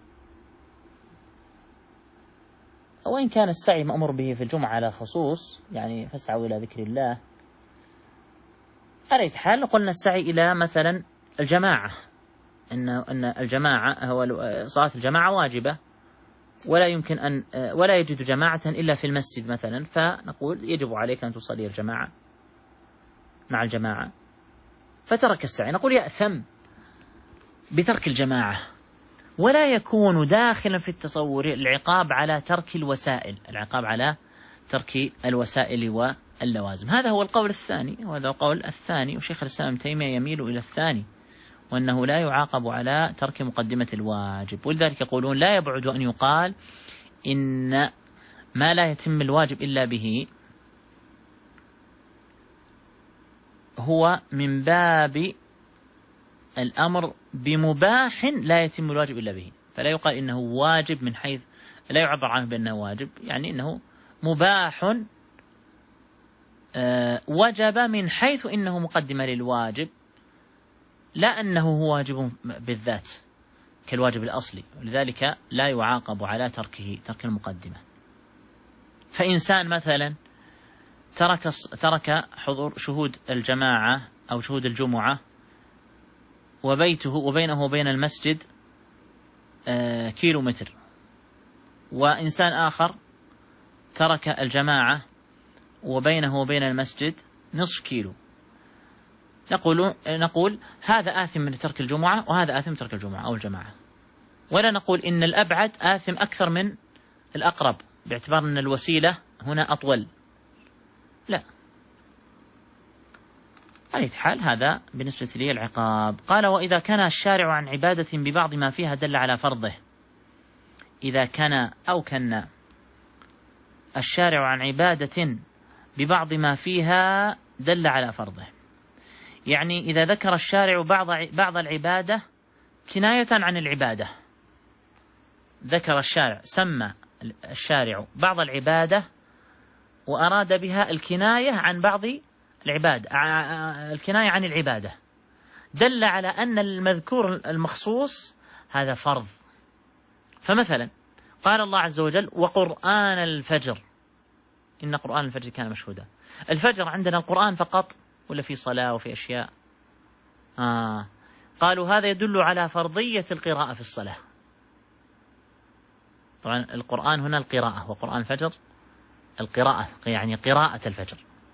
A: وإن كان السعي مأمور به في الجمعة على خصوص، يعني فاسعوا إلى ذكر الله. على أي حال قلنا السعي إلى مثلا الجماعة، أن الجماعة هو صلاة الجماعة واجبة، ولا يمكن أن ولا يجد جماعة إلا في المسجد مثلا، فنقول يجب عليك أن تصلي الجماعة مع الجماعة، فترك السعي، نقول يأثم بترك الجماعة. ولا يكون داخلا في التصور العقاب على ترك الوسائل، العقاب على ترك الوسائل واللوازم. هذا هو القول الثاني، وهذا القول الثاني، وشيخ الإسلام ابن تيمية يميل إلى الثاني، وأنه لا يعاقب على ترك مقدمة الواجب. ولذلك يقولون لا يبعد أن يقال إن ما لا يتم الواجب إلا به هو من باب الأمر بمباح لا يتم الواجب إلا به، فلا يقال إنه واجب من حيث لا يعبر عنه بأنه واجب، يعني إنه مباح وجب من حيث إنه مقدمة للواجب، لا أنه هو واجب بالذات كالواجب الأصلي، ولذلك لا يعاقب على ترك المقدمة. فإنسان مثلا ترك حضور شهود الجماعة أو شهود الجمعة، وبيته وبينه وبين المسجد كيلومتر، وإنسان آخر ترك الجماعة وبينه وبين المسجد نصف كيلو، نقول هذا آثم من ترك الجمعة وهذا آثم ترك الجمعة أو الجماعة، ولا نقول إن الأبعد آثم أكثر من الأقرب باعتبار أن الوسيلة هنا أطول، لا. على أي حال هذا بالنسبة لي العقاب. قال: وإذا كان الشارع عن عبادة ببعض ما فيها دل على فرضه. إذا كان الشارع عن عبادة ببعض ما فيها دل على فرضه، يعني إذا ذكر الشارع بعض العبادة كناية عن العبادة، ذكر الشارع سمى الشارع بعض العبادة وأراد بها الكناية عن بعض العبادة، الكناية عن العبادة، دل على أن المذكور المخصوص هذا فرض. فمثلا قال الله عز وجل: وقرآن الفجر، إن قرآن الفجر كان مشهودا. الفجر عندنا القرآن فقط ولا في صلاة وفي أشياء؟ قالوا هذا يدل على فرضية القراءة في الصلاة. طبعا القرآن هنا القراءة، وقرآن الفجر القراءة، يعني قراءة الفجر.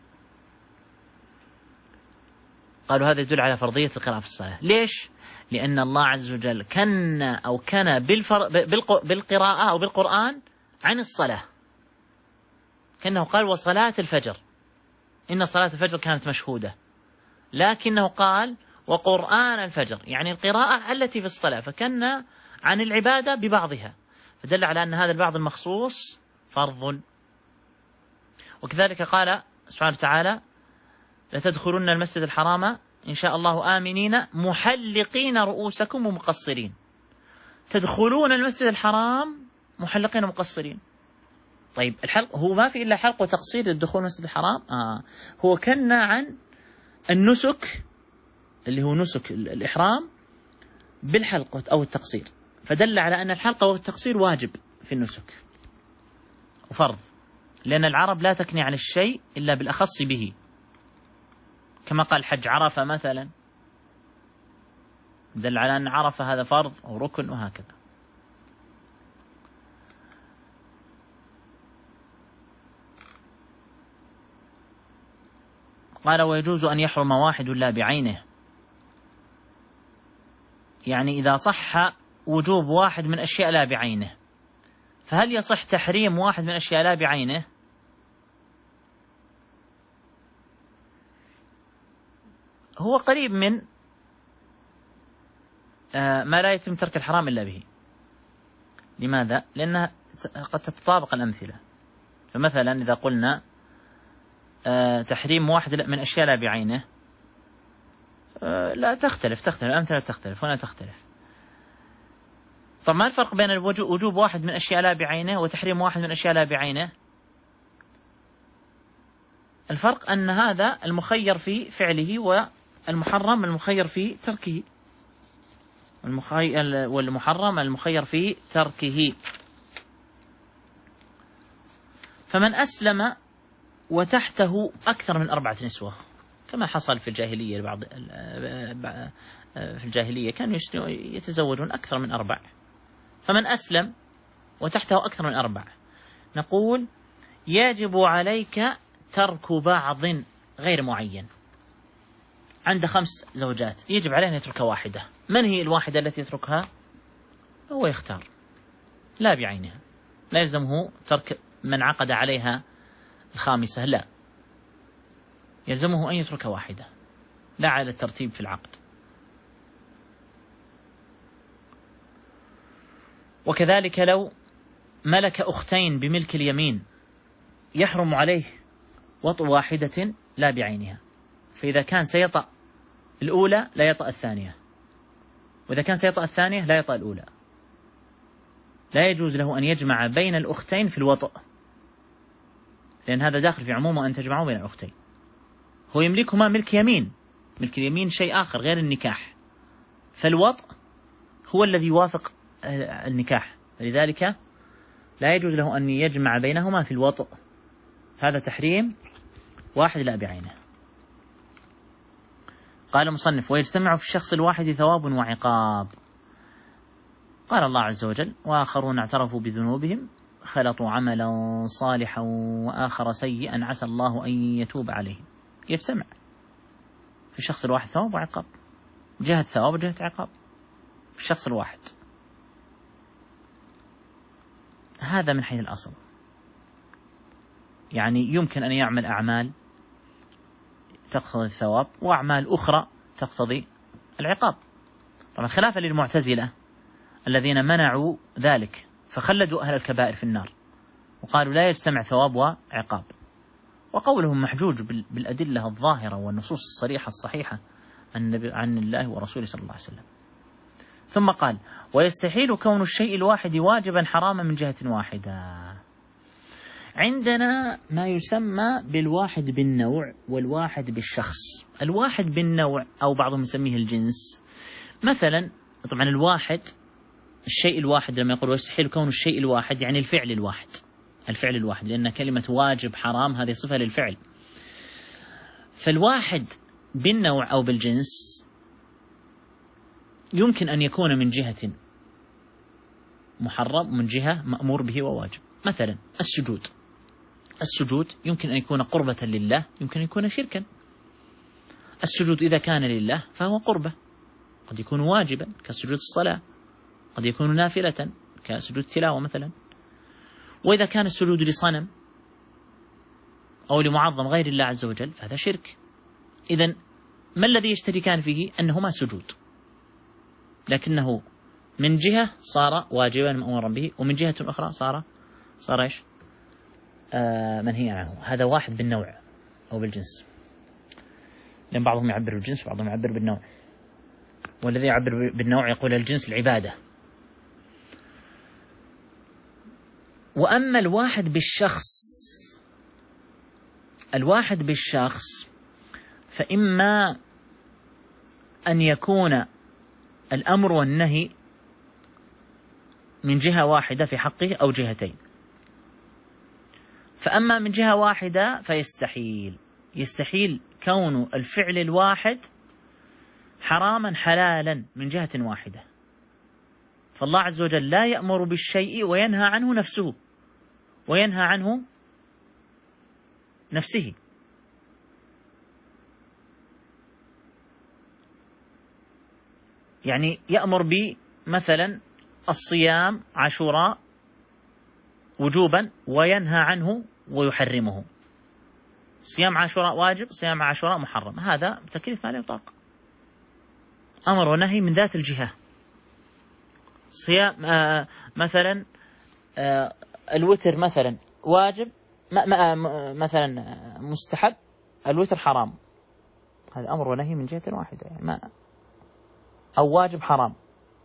A: قالوا هذا يدل على فرضية القراءة في الصلاة. ليش؟ لأن الله عز وجل كان بالقراءة أو بالقرآن عن الصلاة، كأنه قال: وصلاة الفجر، إن صلاة الفجر كانت مشهودة، لكنه قال: وقرآن الفجر، يعني القراءة التي في الصلاة، فكان عن العبادة ببعضها، فدل على أن هذا البعض المخصوص فرض. وكذلك قال سبحانه وتعالى: لتدخلن المسجد الحرام إن شاء الله آمنين محلقين رؤوسكم ومقصرين. تدخلون المسجد الحرام محلقين ومقصرين. طيب الحلق هو ما في إلا حلق وتقصير للدخول المسجد الحرام؟ هو كنا عن النسك اللي هو نسك الإحرام بالحلق أو التقصير، فدل على أن الحلق والتقصير واجب في النسك وفرض، لأن العرب لا تكني عن الشيء إلا بالأخص به، كما قال حج عرفة مثلا، دل على أن عرفة هذا فرض أو ركن وهكذا. قال: ويجوز أن يحرم واحد لا بعينه، يعني إذا صح وجوب واحد من أشياء لا بعينه، فهل يصح تحريم واحد من أشياء لا بعينه؟ هو قريب من ما لا يتم ترك الحرام إلا به. لماذا؟ لأنها قد تتطابق الأمثلة. فمثلا إذا قلنا تحريم واحد من أشياء لا بعينه، لا تختلف الأمثلة تختلف، هنا تختلف. فما الفرق بين وجوب واحد من أشياء لا بعينه وتحريم واحد من أشياء لا بعينه؟ الفرق أن هذا المخير في فعله والمحرم المخير في تركه، والمحرم المخير في تركه. فمن أسلم وتحته أكثر من 4 نسوة، كما حصل في الجاهلية، في الجاهلية كانوا يتزوجون أكثر من 4، فمن أسلم وتحته أكثر من 4 نقول يجب عليك ترك بعض غير معين. عنده 5 زوجات، يجب عليه أن يترك واحدة. من هي الواحدة التي يتركها؟ هو يختار لا بعينها، لا يلزمه ترك من عقد عليها 5، لا، يلزمه أن يترك واحدة، لا على الترتيب في العقد. وكذلك لو ملك أختين بملك اليمين يحرم عليه وطء واحدة لا بعينها، فإذا كان سيطأ الأولى لا يطأ الثانية، وإذا كان سيطأ الثانية لا يطأ الأولى. لا يجوز له أن يجمع بين الأختين في الوطء، لأن هذا داخل في عمومه أن تجمعوا بين الأختين. هو يملكهما ملك يمين، ملك اليمين شيء آخر غير النكاح، فالوطء هو الذي يوافق النكاح، لذلك لا يجوز له أن يجمع بينهما في الوطء، هذا تحريم واحد لا بعينه. قال المصنف: ويجتمع في الشخص الواحد ثواب وعقاب. قال الله عز وجل: وآخرون اعترفوا بذنوبهم خلطوا عملا صالحا وآخر سيئا عسى الله أن يتوب عليهم. يجتمع في الشخص الواحد ثواب وعقاب، جهة ثواب وجهة عقاب في الشخص الواحد. هذا من حيث الأصل، يعني يمكن أن يعمل أعمال تقتضي الثواب وأعمال أخرى تقتضي العقاب. طبعا خلافا للمعتزلة الذين منعوا ذلك فخلدوا أهل الكبائر في النار وقالوا لا يجتمع ثواب وعقاب، وقولهم محجوج بالأدلة الظاهرة والنصوص الصريحة الصحيحة عن الله ورسوله صلى الله عليه وسلم. ثم قال: ويستحيل كون الشيء الواحد واجبا حراما من جهة واحدة. عندنا ما يسمى بالواحد بالنوع والواحد بالشخص. الواحد بالنوع أو بعضهم يسميه الجنس. مثلا طبعا الواحد، الشيء الواحد، لما يقول ويستحيل كون الشيء الواحد يعني الفعل الواحد، الفعل الواحد، لأن كلمة واجب حرام هذه صفة للفعل. فالواحد بالنوع أو بالجنس يمكن أن يكون من جهة محرم ومن جهة مأمور به وواجب. مثلا السجود، السجود يمكن أن يكون قربة لله، يمكن أن يكون شركا. السجود إذا كان لله فهو قربة، قد يكون واجبا كسجود الصلاة، قد يكون نافلة كسجود التلاوة مثلا. وإذا كان السجود لصنم أو لمعظم غير الله عز وجل فهذا شرك. إذن ما الذي يشتركان فيه؟ أنهما سجود، لكنه من جهة صار واجبا مأمورا به، ومن جهة أخرى صار إيش؟ منهيا عنه. هذا واحد بالنوع أو بالجنس، لأن بعضهم يعبر بالجنس وبعضهم يعبر بالنوع، والذي يعبر بالنوع يقول الجنس العبادة. وأما الواحد بالشخص، الواحد بالشخص فإما أن يكون الأمر والنهي من جهة واحدة في حقه أو جهتين. فأما من جهة واحدة يستحيل كون الفعل الواحد حراما حلالا من جهة واحدة. فالله عز وجل لا يأمر بالشيء وينهى عنه نفسه، وينهى عنه نفسه. يعني يأمر بمثلا الصيام عاشوراء وجوبا وينهى عنه ويحرمه. صيام عاشوراء واجب، صيام عاشوراء محرم. هذا تكليف ما لا يطاق، أمر ونهي من ذات الجهة. صيام مثلا الوتر مثلا واجب، مثلا مستحب، الوتر حرام، هذا أمر ونهي من جهة واحدة يعني أو واجب حرام.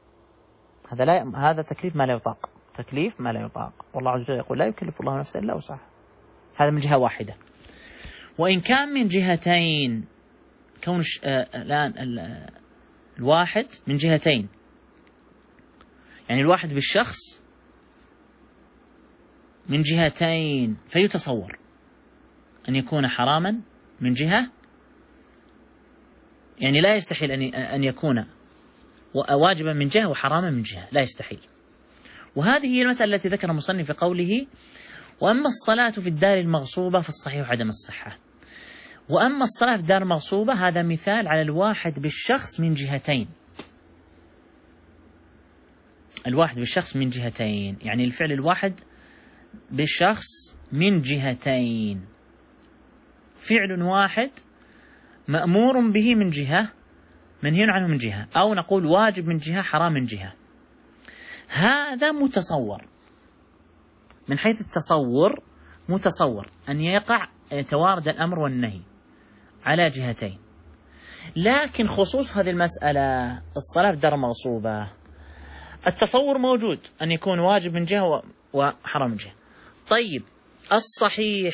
A: هذا تكليف ما لا يطاق، تكليف ما لا يطاق. والله عز وجل يقول لا يكلف الله نفسا إلا وسعها. هذا من جهة واحدة. وإن كان من جهتين، كون الآن الواحد من جهتين، يعني الواحد بالشخص من جهتين، فيتصور أن يكون حراما من جهة، يعني لا يستحيل أن يكون واجبا من جهة وحراما من جهة، لا يستحيل. وهذه هي المسألة التي ذكر المصنف في قوله وأما الصلاة في الدار المغصوبة فالصحيح عدم الصحة. وأما الصلاة في الدار المغصوبة هذا مثال على الواحد بالشخص من جهتين، الواحد بالشخص من جهتين، يعني الفعل الواحد بالشخص من جهتين، فعل واحد مأمور به من جهة، منهي عنه من جهة، أو نقول واجب من جهة، حرام من جهة. هذا متصور من حيث التصور، متصور أن يتوارد الأمر والنهي على جهتين. لكن خصوص هذه المسألة الصلاة في الدار المغصوبة التصور موجود أن يكون واجب من جهة وحرام من جهة. طيب الصحيح،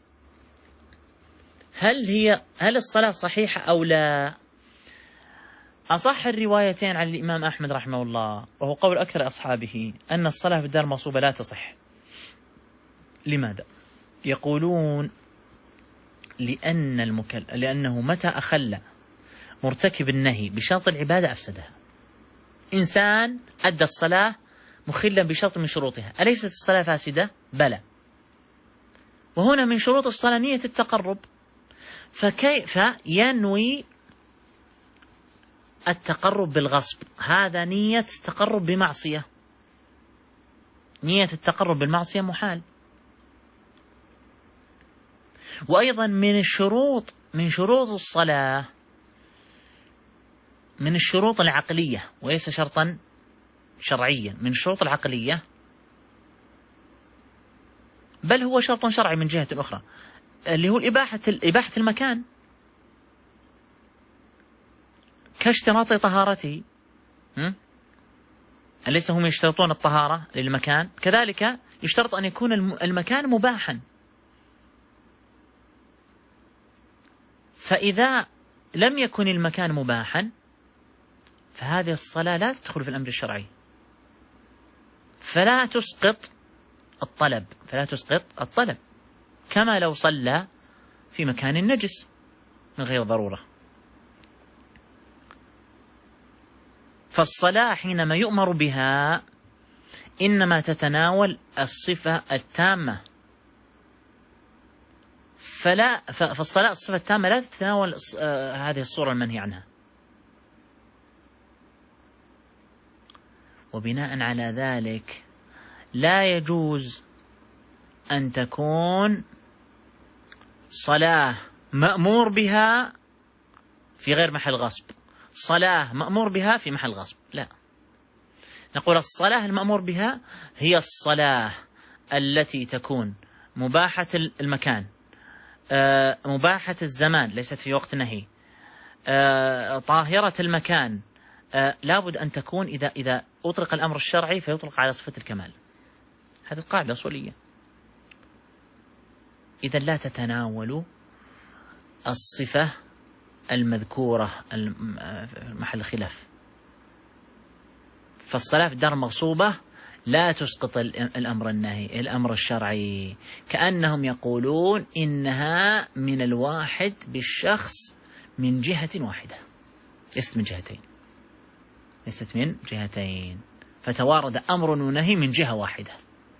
A: هل الصلاة صحيحة أو لا؟ أصح الروايتين عن الإمام أحمد رحمه الله، وهو قول أكثر أصحابه، أن الصلاة في الدار المغصوبة لا تصح. لماذا؟ يقولون لأنه متى أخل مرتكب النهي بشرط العبادة أفسدها. إنسان أدى الصلاة مخلا بشرط من شروطها، أليست الصلاة فاسدة؟ بلى. وهنا من شروط الصلاة نية التقرب، فكيف ينوي التقرب بالغصب؟ هذا نية التقرب بمعصية، نية التقرب بالمعصية محال. وأيضا من شروط الصلاة، من الشروط العقلية وليس شرطا شرعيا، من الشروط العقلية، بل هو شرط شرعي من جهة أخرى، اللي هو إباحة المكان كاشتراط طهارته. أليس هم يشترطون الطهارة للمكان؟ كذلك يشترط أن يكون المكان مباحا. فإذا لم يكن المكان مباحا فهذه الصلاة لا تدخل في الأمر الشرعي، فلا تسقط الطلب كما لو صلى في مكان نجس من غير ضرورة. فالصلاة حينما يؤمر بها إنما تتناول الصفة التامة، فالصلاة الصفة التامة لا تتناول هذه الصورة المنهي عنها. وبناء على ذلك لا يجوز أن تكون صلاة مأمور بها في غير محل غصب، صلاة مأمور بها في محل غصب، لا. نقول الصلاة المأمور بها هي الصلاة التي تكون مباحة المكان، مباحة الزمان ليست في وقت نهي، طاهرة المكان، لابد أن تكون إذا أطلق الأمر الشرعي فيطلق على صفة الكمال. هذه القاعدة أصولية. إذا لا تتناول الصفة المذكورة محل خلاف. فالصلاة في الدار المغصوبة لا تسقط الأمر الشرعي، كأنهم يقولون إنها من الواحد بالشخص من جهة واحدة، ليست من جهتين، فتوارد أمر ونهي من جهة واحدة.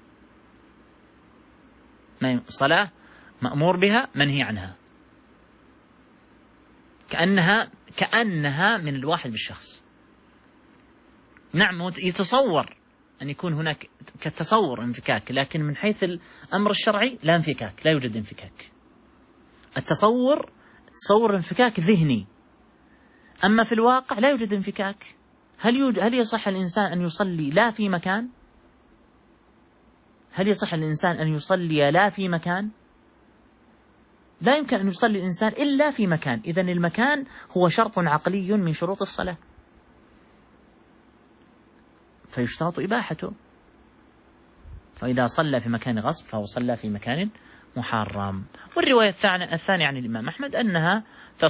A: صلاة مأمور بها منهي عنها، كأنها من الواحد بالشخص. نعم يتصور أن يكون هناك كتصور انفكاك، لكن من حيث الأمر الشرعي لا انفكاك، لا يوجد انفكاك. تصور انفكاك ذهني، أما في الواقع لا يوجد انفكاك. هل يصح الإنسان أن يصلي لا في مكان؟ هل يصح الإنسان أن يصلي لا في مكان؟ لا يمكن أن يصلي الإنسان إلا في مكان. إذن المكان هو شرط عقلي من شروط الصلاة، فيشترط إباحته. فإذا صلى في مكان غصب فهو صلى في مكان محرم. والرواية الثانية عن الإمام أحمد أنها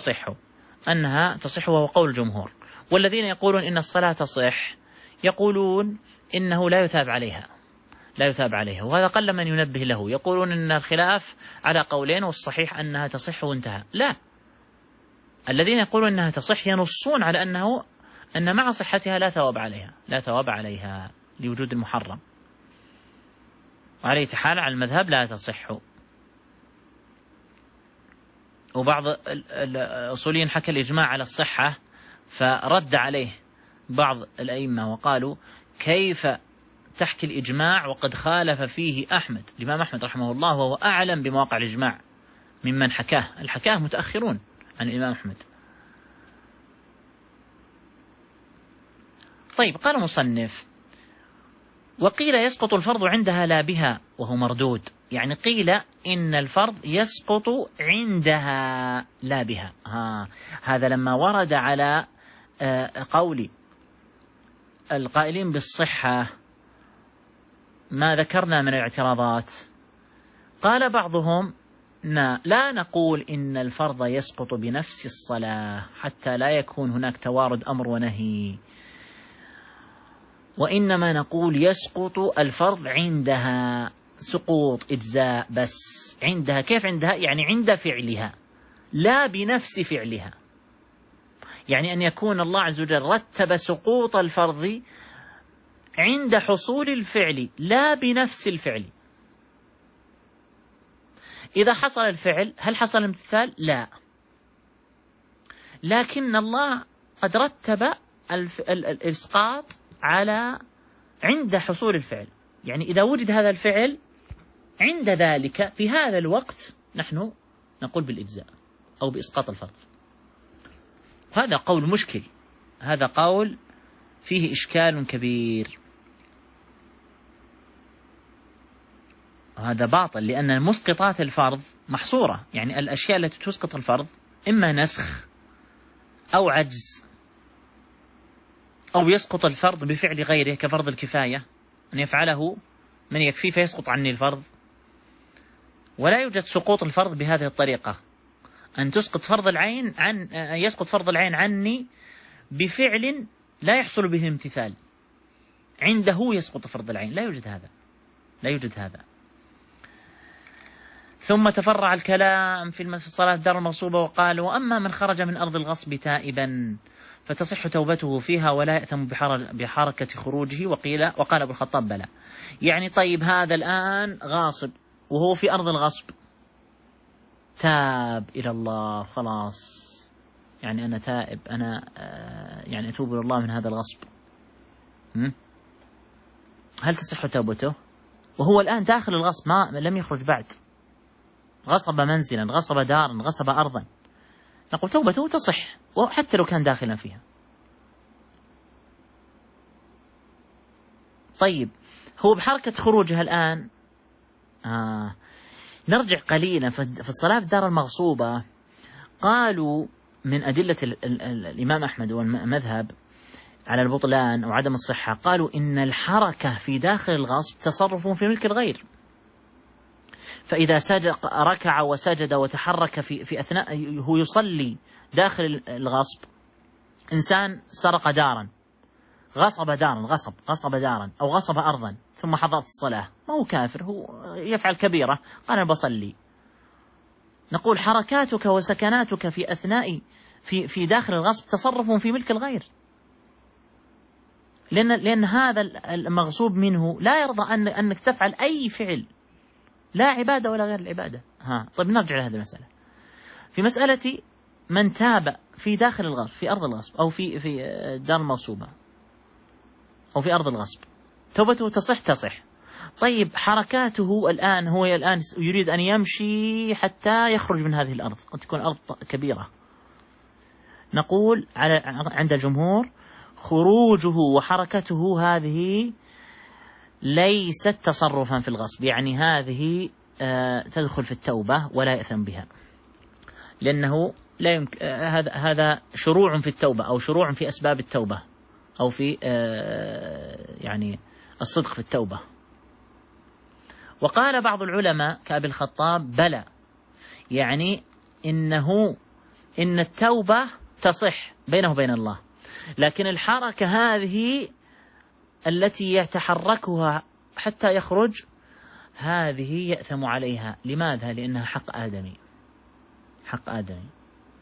A: تصح وهو قول الجمهور. والذين يقولون إن الصلاة تصح يقولون إنه لا يثاب عليها، وهذا قل من ينبه له. يقولون إن الخلاف على قولين والصحيح أنها تصح وانتهى. لا، الذين يقولون أنها تصح ينصون على أن مع صحتها لا ثواب عليها لوجود المحرم، وعليه حال على المذهب لا تصح. وبعض الأصوليين حكى الإجماع على الصحة، فرد عليه بعض الأئمة وقالوا كيف تحكي الإجماع وقد خالف فيه الإمام أحمد رحمه الله، وهو أعلم بمواقع الإجماع ممن الحكاه متأخرون عن الإمام أحمد. طيب، قال المصنف: وقيل يسقط الفرض عندها لا بها وهو مردود. يعني قيل إن الفرض يسقط عندها لا بها. هذا لما ورد على قول القائلين بالصحة ما ذكرنا من الاعتراضات. قال بعضهم: لا نقول إن الفرض يسقط بنفس الصلاة حتى لا يكون هناك توارد أمر ونهي، وإنما نقول يسقط الفرض عندها سقوط إجزاء بس. عندها، كيف عندها؟ يعني عند فعلها لا بنفس فعلها. يعني أن يكون الله عز وجل رتب سقوط الفرض عند حصول الفعل لا بنفس الفعل. إذا حصل الفعل هل حصل الامتثال؟ لا، لكن الله قد رتب الإسقاط عند حصول الفعل. يعني إذا وجد هذا الفعل عند ذلك في هذا الوقت نحن نقول بالإجزاء أو بإسقاط الفرض. هذا قول مشكل، هذا قول فيه إشكال كبير، وهذا باطل، لأن مسقطات الفرض محصورة. يعني الأشياء التي تسقط الفرض إما نسخ أو عجز أو يسقط الفرض بفعل غيره كفرض الكفاية، أن يفعله من يكفي فيسقط عني الفرض. ولا يوجد سقوط الفرض بهذه الطريقة، أن تسقط فرض العين يسقط فرض العين عني بفعل لا يحصل به امتثال، عنده يسقط فرض العين، لا يوجد هذا، لا يوجد هذا. ثم تفرع الكلام في الصلاة دار المغصوبة وقال: وأما من خرج من أرض الغصب تائبا فتصح توبته فيها ولا يأثم بحركة خروجه. وقال أبو الخطاب: بلى. يعني طيب هذا الآن غاصب وهو في أرض الغصب، تاب إلى الله خلاص، يعني أنا تائب، أنا يعني أتوب إلى الله من هذا الغصب، هل تصح توبته؟ وهو الآن داخل الغصب، لم يخرج بعد، غصب منزلا، غصب دارا، غصب أرضا، نقول توبته تصح وحتى لو كان داخلا فيها. طيب هو بحركة خروجها الآن، نرجع قليلا في الصلاة بدار المغصوبة. قالوا من أدلة الإمام أحمد والمذهب على البطلان أو عدم الصحة، قالوا إن الحركة في داخل الغصب تصرف في ملك الغير، فإذا ركع وسجد وتحرك في أثناء هو يصلي داخل الغصب، إنسان سرق دارا، غصب دارا، غصب دارا أو غصب أرضا ثم حضرت الصلاة، ما هو كافر، هو يفعل كبيرة، قال أنا بصلي. نقول حركاتك وسكناتك في أثناء في داخل الغصب تصرف في ملك الغير، لأن هذا المغصوب منه لا يرضى أنك تفعل أي فعل، لا عبادة ولا غير العبادة. طيب نرجع لهذه المسألة. في مسألة من تاب في داخل الغصب، في أرض الغصب أو في دار المغصوبة أو في أرض الغصب، توبته تصح. طيب حركاته الآن، هو الآن يريد أن يمشي حتى يخرج من هذه الأرض، قد تكون أرض كبيرة، نقول عند الجمهور خروجه وحركته هذه ليست تصرفا في الغصب، يعني هذه تدخل في التوبة ولا يأثم بها، لأنه لا يمكن هذا شروع في التوبة أو شروع في أسباب التوبة أو في يعني الصدق في التوبة. وقال بعض العلماء كأبي الخطاب: بلى، يعني إن التوبة تصح بينه وبين الله، لكن الحركة هذه التي يتحركها حتى يخرج هذه يأثم عليها. لماذا؟ لأنها حق آدمي، حق آدمي،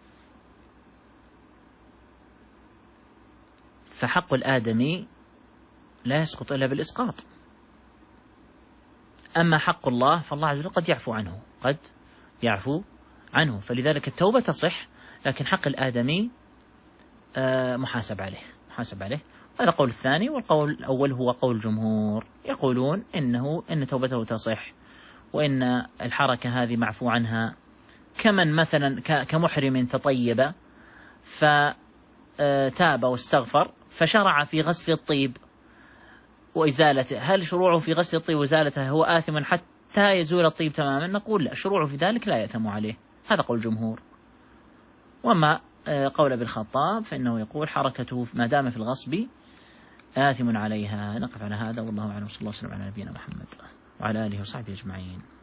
A: فحق الآدمي لا يسقط إلا بالإسقاط. أما حق الله فالله عز وجل قد يعفو عنه، فلذلك التوبة تصح، لكن حق الآدمي محاسب عليه. هذا القول الثاني. والقول الأول هو قول الجمهور، يقولون إن توبته تصح، وإن الحركة هذه معفو عنها، كمن مثلا كمحرم تطيب فتاب واستغفر فشرع في غسل الطيب وإزالته، هل شروعه في غسل الطيب وإزالته هو آثم حتى يزول الطيب تماما؟ نقول لا، شروعه في ذلك لا يأثم عليه. هذا قول الجمهور. وما قول ابن الخطاب فإنه يقول حركته ما دام في الغصب آثم عليها. نقف على هذا، والله أعلم، صلى الله وسلم على نبينا محمد وعلى آله وصحبه أجمعين.